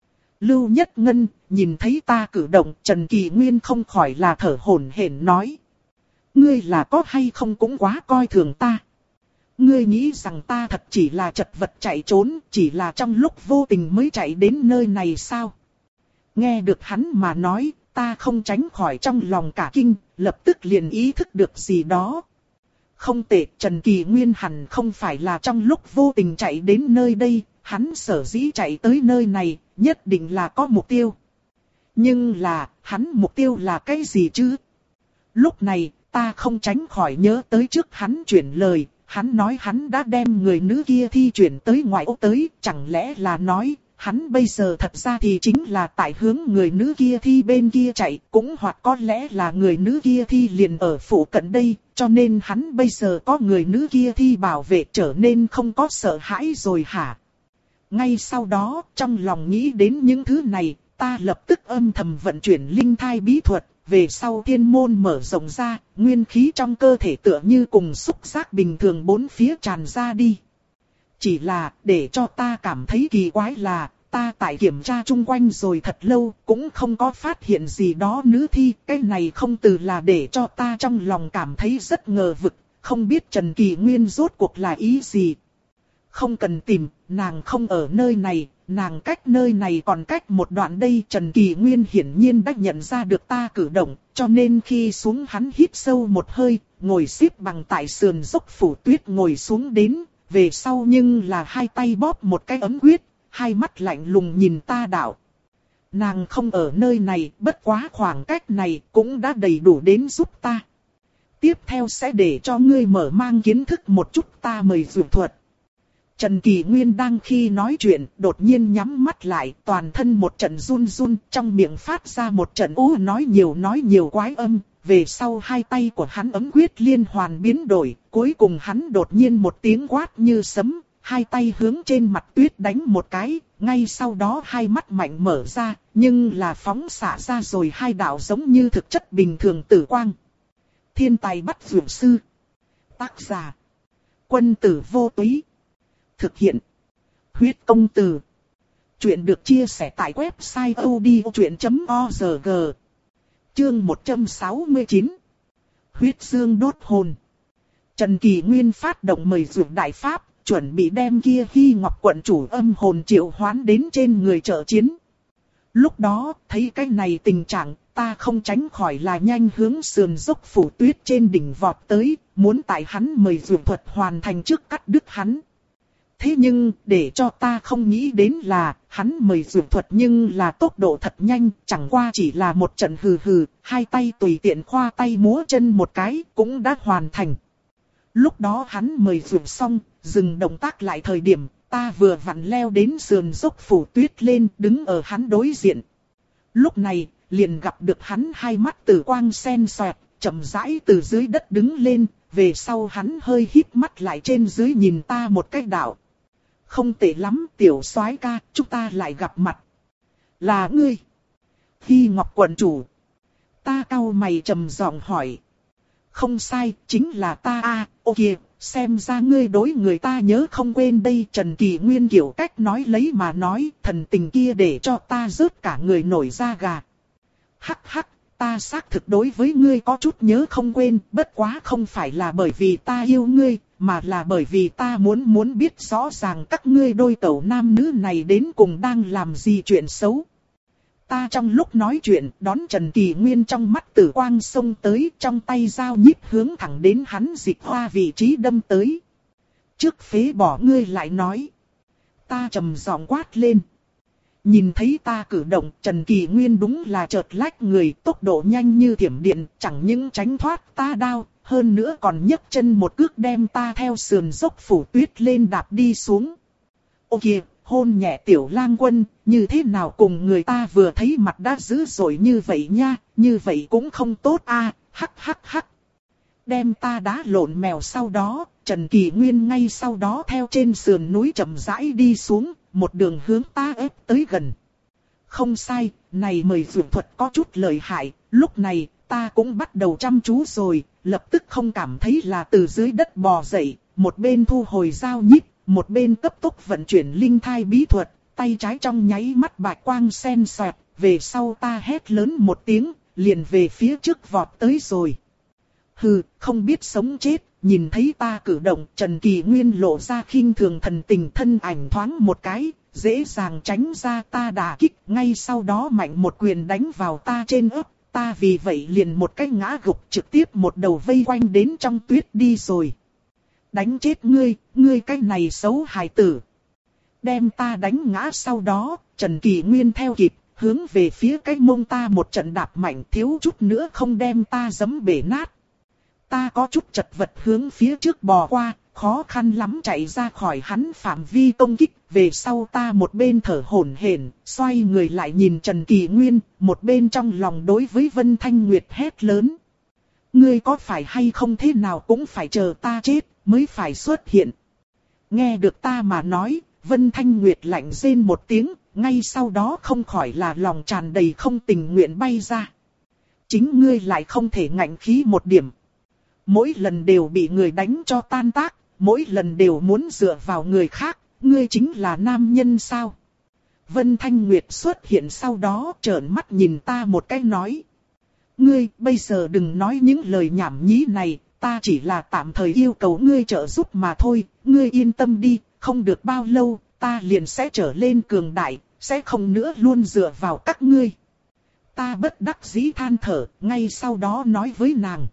Lưu Nhất Ngân, nhìn thấy ta cử động, Trần Kỳ Nguyên không khỏi là thở hổn hển nói. Ngươi là có hay không cũng quá coi thường ta. Ngươi nghĩ rằng ta thật chỉ là chật vật chạy trốn, chỉ là trong lúc vô tình mới chạy đến nơi này sao? Nghe được hắn mà nói, ta không tránh khỏi trong lòng cả kinh, lập tức liền ý thức được gì đó. Không tệ, Trần Kỳ Nguyên hẳn không phải là trong lúc vô tình chạy đến nơi đây, hắn sở dĩ chạy tới nơi này, nhất định là có mục tiêu. Nhưng là, hắn mục tiêu là cái gì chứ? Lúc này, ta không tránh khỏi nhớ tới trước hắn chuyển lời, hắn nói hắn đã đem người nữ kia thi chuyển tới ngoại ô tới, chẳng lẽ là nói, hắn bây giờ thật ra thì chính là tại hướng người nữ kia thi bên kia chạy, cũng hoặc có lẽ là người nữ kia thi liền ở phụ cận đây, cho nên hắn bây giờ có người nữ kia thi bảo vệ trở nên không có sợ hãi rồi hả? Ngay sau đó, trong lòng nghĩ đến những thứ này, ta lập tức âm thầm vận chuyển linh thai bí thuật, về sau thiên môn mở rộng ra, nguyên khí trong cơ thể tựa như cùng xúc giác bình thường bốn phía tràn ra đi. Chỉ là, để cho ta cảm thấy kỳ quái là, ta tại kiểm tra chung quanh rồi thật lâu, cũng không có phát hiện gì đó nữ thi, cái này không từ là để cho ta trong lòng cảm thấy rất ngờ vực, không biết Trần Kỳ Nguyên rốt cuộc là ý gì. Không cần tìm, nàng không ở nơi này, nàng cách nơi này còn cách một đoạn đây. Trần Kỳ Nguyên hiển nhiên đã nhận ra được ta cử động, cho nên khi xuống hắn hít sâu một hơi, ngồi xếp bằng tại sườn dốc phủ tuyết ngồi xuống đến, về sau nhưng là hai tay bóp một cái ấm quyết, hai mắt lạnh lùng nhìn ta đạo. Nàng không ở nơi này, bất quá khoảng cách này cũng đã đầy đủ đến giúp ta. Tiếp theo sẽ để cho ngươi mở mang kiến thức một chút ta mời dược thuật. Trần Kỳ Nguyên đang khi nói chuyện, đột nhiên nhắm mắt lại, toàn thân một trận run run, trong miệng phát ra một trận ú nói nhiều nói nhiều quái âm, về sau hai tay của hắn ấm quyết liên hoàn biến đổi, cuối cùng hắn đột nhiên một tiếng quát như sấm, hai tay hướng trên mặt tuyết đánh một cái, ngay sau đó hai mắt mạnh mở ra, nhưng là phóng xạ ra rồi hai đạo giống như thực chất bình thường tử quang. Thiên tài bắt dược sư. Tác giả. Quân tử vô túy. Thực hiện. Huyết công từ. Chuyện được chia sẻ tại website odchuyện chấm org. Chương một trăm sáu mươi chín. Huyết dương đốt hồn. Trần Kỳ Nguyên phát động mời dược đại pháp, chuẩn bị đem kia Hy Ngọc quận chủ âm hồn triệu hoán đến trên người trợ chiến. Lúc đó, thấy cái này tình trạng, ta không tránh khỏi là nhanh hướng sườn dốc phủ tuyết trên đỉnh vọt tới, muốn tại hắn mời dược thuật hoàn thành trước cắt đứt hắn. Thế nhưng, để cho ta không nghĩ đến là, hắn mời dược thuật nhưng là tốc độ thật nhanh, chẳng qua chỉ là một trận hừ hừ, hai tay tùy tiện khoa tay múa chân một cái, cũng đã hoàn thành. Lúc đó hắn mời dược xong, dừng động tác lại thời điểm, ta vừa vặn leo đến sườn dốc phủ tuyết lên, đứng ở hắn đối diện. Lúc này, liền gặp được hắn hai mắt tử quang sen xoẹt, chậm rãi từ dưới đất đứng lên, về sau hắn hơi híp mắt lại trên dưới nhìn ta một cái đạo. Không tệ lắm, tiểu soái ca, chúng ta lại gặp mặt. Là ngươi. Hy Ngọc quận chủ. Ta cau mày trầm giọng hỏi. Không sai, chính là ta a. À, ô kìa, xem ra ngươi đối người ta nhớ không quên đây. Trần Kỳ Nguyên kiểu cách nói lấy mà nói, thần tình kia để cho ta rớt cả người nổi da gà. Hắc hắc, ta xác thực đối với ngươi có chút nhớ không quên, bất quá không phải là bởi vì ta yêu ngươi, mà là bởi vì ta muốn muốn biết rõ ràng các ngươi đôi tẩu nam nữ này đến cùng đang làm gì chuyện xấu. Ta trong lúc nói chuyện, đón Trần Kỳ Nguyên trong mắt tử quang xông tới, trong tay dao nhíp hướng thẳng đến hắn dịch hoa vị trí đâm tới. Trước phế bỏ ngươi lại nói. Ta trầm giọng quát lên. Nhìn thấy ta cử động, Trần Kỳ Nguyên đúng là chợt lách người, tốc độ nhanh như thiểm điện, chẳng những tránh thoát ta đao, hơn nữa còn nhấc chân một cước đem ta theo sườn dốc phủ tuyết lên đạp đi xuống. Ô kìa, hôn nhẹ tiểu lang quân, như thế nào cùng người ta vừa thấy mặt đã dữ dội như vậy nha, như vậy cũng không tốt a. Hắc hắc hắc. Đem ta đá lộn mèo sau đó, Trần Kỳ Nguyên ngay sau đó theo trên sườn núi chậm rãi đi xuống, một đường hướng ta ép tới gần. Không sai, này mời dược thuật có chút lợi hại, lúc này ta cũng bắt đầu chăm chú rồi, lập tức không cảm thấy là từ dưới đất bò dậy, một bên thu hồi dao nhíp, một bên cấp tốc vận chuyển linh thai bí thuật, tay trái trong nháy mắt bạch quang sen xoẹt, về sau ta hét lớn một tiếng, liền về phía trước vọt tới rồi. Hừ, không biết sống chết, nhìn thấy ta cử động, Trần Kỳ Nguyên lộ ra khinh thường thần tình, thân ảnh thoáng một cái, dễ dàng tránh ra ta đả kích, ngay sau đó mạnh một quyền đánh vào ta trên ớt, ta vì vậy liền một cái ngã gục, trực tiếp một đầu vây quanh đến trong tuyết đi rồi. Đánh chết ngươi, ngươi cái này xấu hài tử. Đem ta đánh ngã sau đó, Trần Kỳ Nguyên theo kịp, hướng về phía cái mông ta một trận đạp mạnh, thiếu chút nữa không đem ta giẫm bể nát. Ta có chút chật vật hướng phía trước bò qua, khó khăn lắm chạy ra khỏi hắn phạm vi công kích. Về sau ta một bên thở hổn hển, xoay người lại nhìn Trần Kỳ Nguyên, một bên trong lòng đối với Vân Thanh Nguyệt hét lớn. Ngươi có phải hay không thế nào cũng phải chờ ta chết, mới phải xuất hiện. Nghe được ta mà nói, Vân Thanh Nguyệt lạnh rên một tiếng, ngay sau đó không khỏi là lòng tràn đầy không tình nguyện bay ra. Chính ngươi lại không thể ngạnh khí một điểm. Mỗi lần đều bị người đánh cho tan tác, mỗi lần đều muốn dựa vào người khác, ngươi chính là nam nhân sao? Vân Thanh Nguyệt xuất hiện sau đó trợn mắt nhìn ta một cái nói. Ngươi bây giờ đừng nói những lời nhảm nhí này, ta chỉ là tạm thời yêu cầu ngươi trợ giúp mà thôi, ngươi yên tâm đi, không được bao lâu, ta liền sẽ trở lên cường đại, sẽ không nữa luôn dựa vào các ngươi. Ta bất đắc dĩ than thở, ngay sau đó nói với nàng.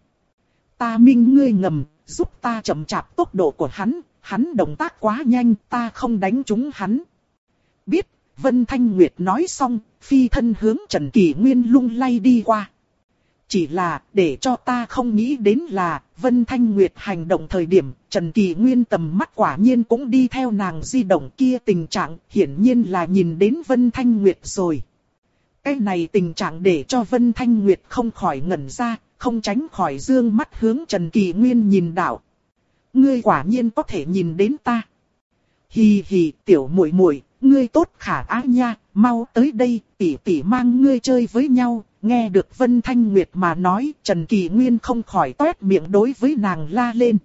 Ta minh ngươi ngầm, giúp ta chậm chạp tốc độ của hắn, hắn động tác quá nhanh, ta không đánh trúng hắn. Biết, Vân Thanh Nguyệt nói xong, phi thân hướng Trần Kỳ Nguyên lung lay đi qua. Chỉ là, để cho ta không nghĩ đến là, Vân Thanh Nguyệt hành động thời điểm, Trần Kỳ Nguyên tầm mắt quả nhiên cũng đi theo nàng di động kia, tình trạng, hiển nhiên là nhìn đến Vân Thanh Nguyệt rồi. Cái này tình trạng để cho Vân Thanh Nguyệt không khỏi ngẩn ra, không tránh khỏi dương mắt hướng Trần Kỳ Nguyên nhìn đạo. Ngươi quả nhiên có thể nhìn đến ta. Hì hì, tiểu muội muội, ngươi tốt khả ái nha, mau tới đây, tỷ tỷ mang ngươi chơi với nhau. Nghe được Vân Thanh Nguyệt mà nói, Trần Kỳ Nguyên không khỏi toét miệng đối với nàng la lên.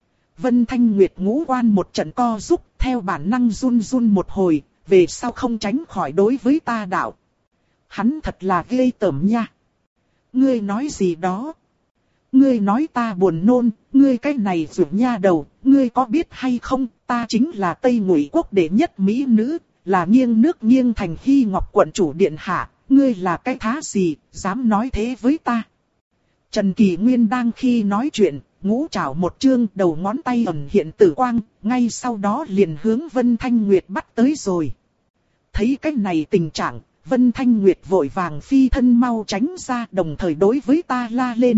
Vân Thanh Nguyệt ngũ quan một trận co rúm, theo bản năng run run một hồi, về sau không tránh khỏi đối với ta đạo. Hắn thật là ghê tởm nha. Ngươi nói gì đó? Ngươi nói ta buồn nôn, ngươi cái này rủ nha đầu, ngươi có biết hay không, ta chính là Tây Ngụy Quốc đệ nhất mỹ nữ, là nghiêng nước nghiêng thành Hy Ngọc quận chủ điện hạ, ngươi là cái thá gì, dám nói thế với ta. Trần Kỳ Nguyên đang khi nói chuyện, ngũ trảo một chương, đầu ngón tay ẩn hiện tử quang, ngay sau đó liền hướng Vân Thanh Nguyệt bắt tới rồi. Thấy cái này tình trạng, Vân Thanh Nguyệt vội vàng phi thân mau tránh ra, đồng thời đối với ta la lên.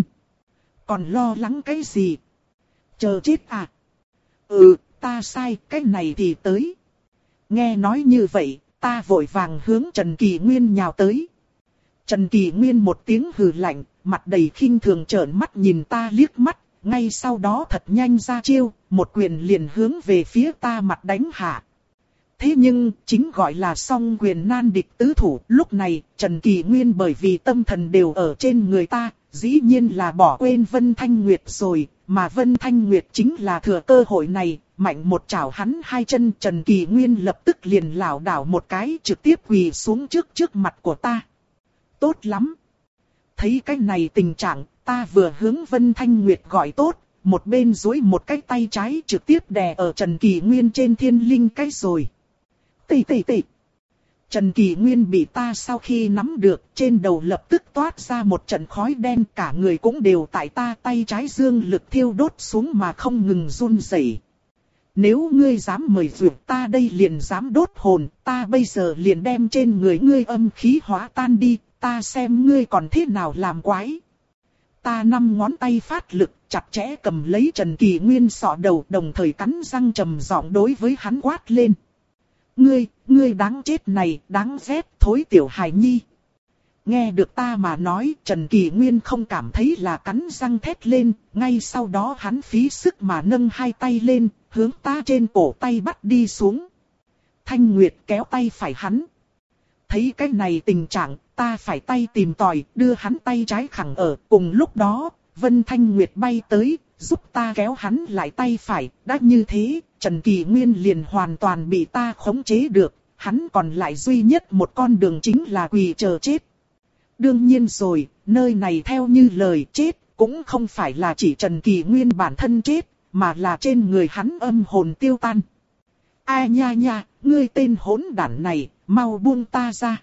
Còn lo lắng cái gì? Chờ chết à? Ừ, ta sai, cái này thì tới. Nghe nói như vậy, ta vội vàng hướng Trần Kỳ Nguyên nhào tới. Trần Kỳ Nguyên một tiếng hừ lạnh, mặt đầy khinh thường trợn mắt nhìn ta liếc mắt, ngay sau đó thật nhanh ra chiêu, một quyền liền hướng về phía ta mặt đánh hạ. Thế nhưng, chính gọi là song quyền nan địch tứ thủ, lúc này, Trần Kỳ Nguyên bởi vì tâm thần đều ở trên người ta, dĩ nhiên là bỏ quên Vân Thanh Nguyệt rồi, mà Vân Thanh Nguyệt chính là thừa cơ hội này, mạnh một chảo hắn hai chân. Trần Kỳ Nguyên lập tức liền lảo đảo một cái, trực tiếp quỳ xuống trước trước mặt của ta. Tốt lắm. Thấy cái này tình trạng, ta vừa hướng Vân Thanh Nguyệt gọi tốt, một bên duỗi một cái tay trái trực tiếp đè ở Trần Kỳ Nguyên trên thiên linh cái rồi. Tì tì tì. Trần Kỳ Nguyên bị ta sau khi nắm được, trên đầu lập tức toát ra một trận khói đen, cả người cũng đều tại ta tay trái dương lực thiêu đốt xuống mà không ngừng run rẩy. Nếu ngươi dám mời dược ta đây liền dám đốt hồn, ta bây giờ liền đem trên người ngươi âm khí hóa tan đi, ta xem ngươi còn thế nào làm quái. Ta năm ngón tay phát lực, chặt chẽ cầm lấy Trần Kỳ Nguyên sọ đầu, đồng thời cắn răng trầm giọng đối với hắn quát lên. Ngươi, ngươi đáng chết này, đáng ghét, thối tiểu hài nhi. Nghe được ta mà nói, Trần Kỳ Nguyên không cảm thấy là cắn răng thét lên, ngay sau đó hắn phí sức mà nâng hai tay lên, hướng ta trên cổ tay bắt đi xuống. Thanh Nguyệt kéo tay phải hắn. Thấy cái này tình trạng, ta phải tay tìm tòi, đưa hắn tay trái khẳng ở. Cùng lúc đó, Vân Thanh Nguyệt bay tới, giúp ta kéo hắn lại tay phải. Đã như thế, Trần Kỳ Nguyên liền hoàn toàn bị ta khống chế được. Hắn còn lại duy nhất một con đường chính là quỳ chờ chết. Đương nhiên rồi, nơi này theo như lời chết, cũng không phải là chỉ Trần Kỳ Nguyên bản thân chết, mà là trên người hắn âm hồn tiêu tan. Ai nha nha, ngươi tên hỗn đản này, mau buông ta ra.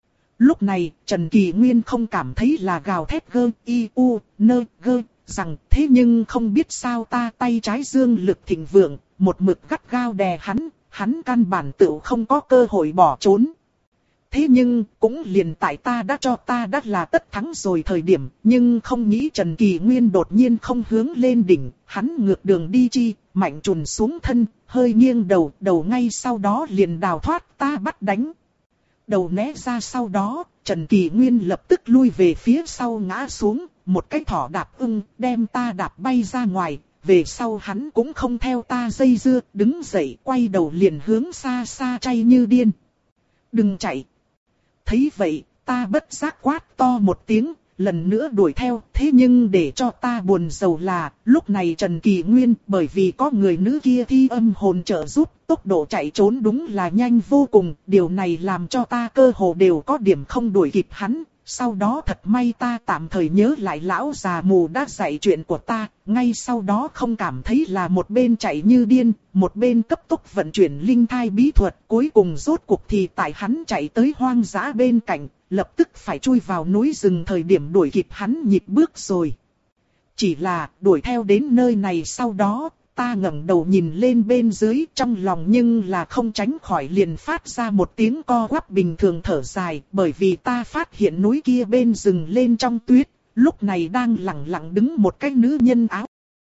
Lúc này, Trần Kỳ Nguyên không cảm thấy là gào thét gơ, y, u, nơ, gơ, rằng thế nhưng không biết sao ta tay trái dương lực thịnh vượng, một mực gắt gao đè hắn, hắn căn bản tự không có cơ hội bỏ trốn. Thế nhưng, cũng liền tại ta đã cho ta đã là tất thắng rồi thời điểm, nhưng không nghĩ Trần Kỳ Nguyên đột nhiên không hướng lên đỉnh, hắn ngược đường đi chi, mạnh trùn xuống thân, hơi nghiêng đầu, đầu ngay sau đó liền đào thoát ta bắt đánh. Đầu né ra sau đó, Trần Kỳ Nguyên lập tức lui về phía sau ngã xuống, một cái thỏ đạp ưng, đem ta đạp bay ra ngoài, về sau hắn cũng không theo ta dây dưa, đứng dậy quay đầu liền hướng xa xa chạy như điên. Đừng chạy! Thấy vậy, ta bất giác quát to một tiếng, lần nữa đuổi theo, thế nhưng để cho ta buồn rầu là, lúc này Trần Kỳ Nguyên, bởi vì có người nữ kia thi âm hồn trợ giúp, tốc độ chạy trốn đúng là nhanh vô cùng, điều này làm cho ta cơ hồ đều có điểm không đuổi kịp hắn. Sau đó thật may ta tạm thời nhớ lại lão già mù đã dạy chuyện của ta, ngay sau đó không cảm thấy là một bên chạy như điên, một bên cấp tốc vận chuyển linh thai bí thuật, cuối cùng rốt cuộc thì tại hắn chạy tới hoang dã bên cạnh, lập tức phải chui vào núi rừng thời điểm đuổi kịp hắn nhịp bước rồi. Chỉ là đuổi theo đến nơi này sau đó, ta ngẩng đầu nhìn lên bên dưới trong lòng nhưng là không tránh khỏi liền phát ra một tiếng co quắp bình thường thở dài, bởi vì ta phát hiện núi kia bên rừng lên trong tuyết, lúc này đang lặng lặng đứng một cái nữ nhân áo